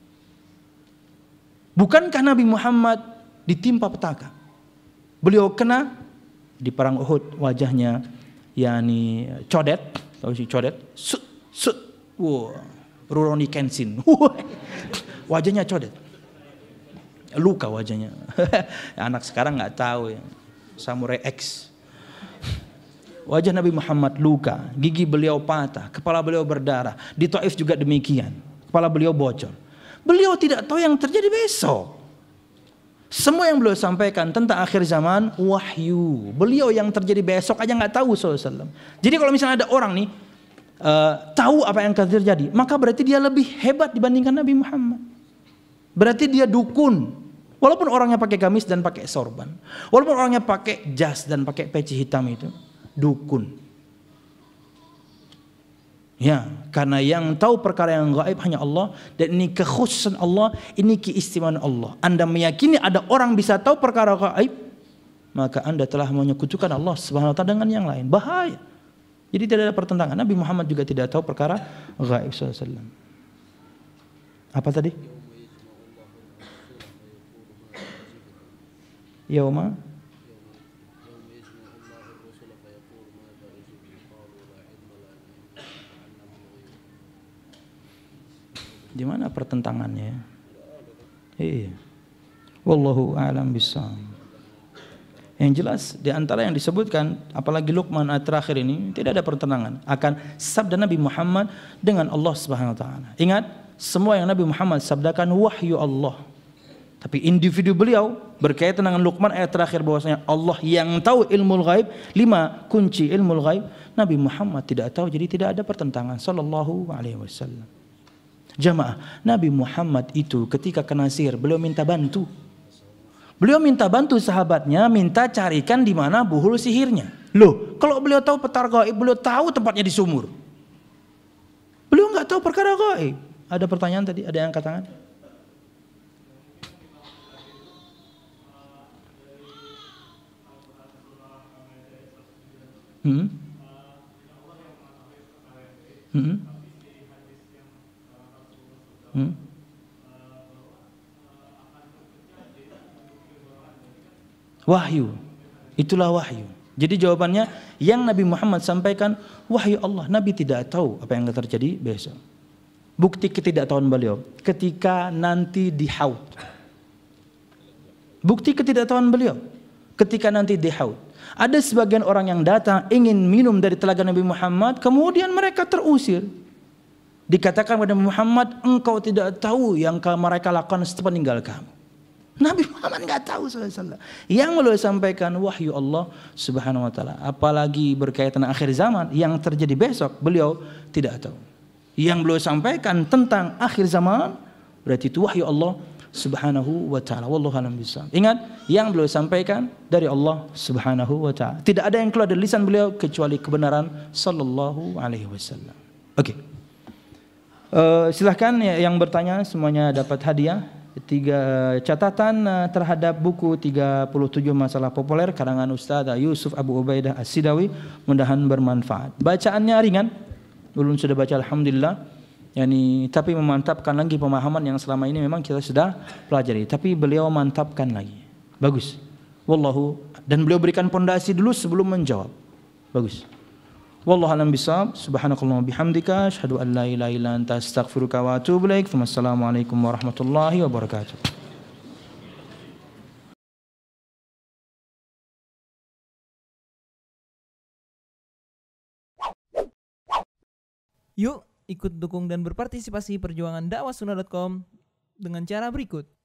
Bukankah Nabi Muhammad ditimpa petaka? Beliau kena di perang Uhud, wajahnya yakni codet, tahu sih codet, sut sut, wow, Rurouni Kenshin, wajahnya codet, luka wajahnya. Anak sekarang nggak tahu ya, Samurai X. Wajah Nabi Muhammad luka, gigi beliau patah, kepala beliau berdarah. Di Taif juga demikian, kepala beliau bocor. Beliau tidak tahu yang terjadi besok. Semua yang beliau sampaikan tentang akhir zaman wahyu. Beliau yang terjadi besok aja nggak tahu sallallahu alaihi wasallam. Jadi kalau misalnya ada orang nih uh, tahu apa yang akan terjadi, maka berarti dia lebih hebat dibandingkan Nabi Muhammad. Berarti dia dukun. Walaupun orangnya pakai gamis dan pakai sorban, walaupun orangnya pakai jas dan pakai peci hitam, itu dukun. Ya, karena yang tahu perkara yang gaib hanya Allah, dan ini kekhususan Allah, ini keistimewaan Allah. Anda meyakini ada orang bisa tahu perkara gaib, maka Anda telah menyekutukan Allah Subhanahu wa taala dengan yang lain. Bahaya. Jadi tidak ada pertentangan. Nabi Muhammad juga tidak tahu perkara gaib sallallahu alaihi wasallam. Apa tadi? Yauma di mana pertentangannya? Iya. Wallahu a'lam bishawab. Yang jelas di antara yang disebutkan, apalagi Luqman ayat terakhir ini, tidak ada pertentangan akan sabda Nabi Muhammad dengan Allah Subhanahu wa taala. Ingat, semua yang Nabi Muhammad sabdakan wahyu Allah. Tapi individu beliau berkaitan dengan Luqman ayat terakhir bahwasanya Allah yang tahu ilmu ghaib, lima kunci ilmu ghaib, Nabi Muhammad tidak tahu, jadi tidak ada pertentangan sallallahu alaihi wasallam. Jamaah, Nabi Muhammad itu ketika kena sihir, beliau minta bantu. Beliau minta bantu sahabatnya, minta carikan di mana buhul sihirnya. Loh, kalau beliau tahu petar gaib, beliau tahu tempatnya di sumur. Beliau nggak tahu perkara gaib. Ada pertanyaan tadi, ada yang angkat tangan? Hmm? Hmm? Hmm? Wahyu, itulah wahyu. Jadi jawabannya yang Nabi Muhammad sampaikan wahyu Allah. Nabi tidak tahu apa yang akan terjadi besok. Bukti ketidaktahuan beliau ketika nanti di Haud. Bukti ketidaktahuan beliau ketika nanti di Haud. Ada sebagian orang yang datang ingin minum dari telaga Nabi Muhammad, kemudian mereka terusir. Dikatakan kepada Muhammad, engkau tidak tahu yang mereka lakukan setelah meninggal kamu. Nabi Muhammad nggak tahu sallallahu alaihi wasallam. Yang beliau sampaikan wahyu Allah Subhanahu wa taala. Apalagi berkaitan akhir zaman yang terjadi besok, beliau tidak tahu. Yang beliau sampaikan tentang akhir zaman berarti itu wahyu Allah Subhanahu wa taala. Wallahu a'lam bishawab. Ingat, yang beliau sampaikan dari Allah Subhanahu wa taala. Tidak ada yang keluar dari lisan beliau kecuali kebenaran sallallahu alaihi wasallam. Oke. Okay. Uh, silahkan yang bertanya semuanya dapat hadiah. Tiga catatan terhadap buku tiga puluh tujuh masalah populer karangan Ustaz Yusuf Abu Ubaidah As-Sidawi, mudahan bermanfaat. Bacaannya ringan, belum sudah baca alhamdulillah. Yani tapi memantapkan lagi pemahaman yang selama ini memang kita sudah pelajari, tapi beliau mantapkan lagi. Bagus. Wallahu, dan beliau berikan pondasi dulu sebelum menjawab. Bagus. Wallahu a'lam bishawab. Subhanakallahumma bihamdika asyhadu an la ilaha illa anta astaghfiruka wa atubu ilaik. Wassalamualaikum warahmatullahi wabarakatuh.
Yuk ikut dukung dan berpartisipasi perjuangan dakwah sunnah dot com dengan cara berikut.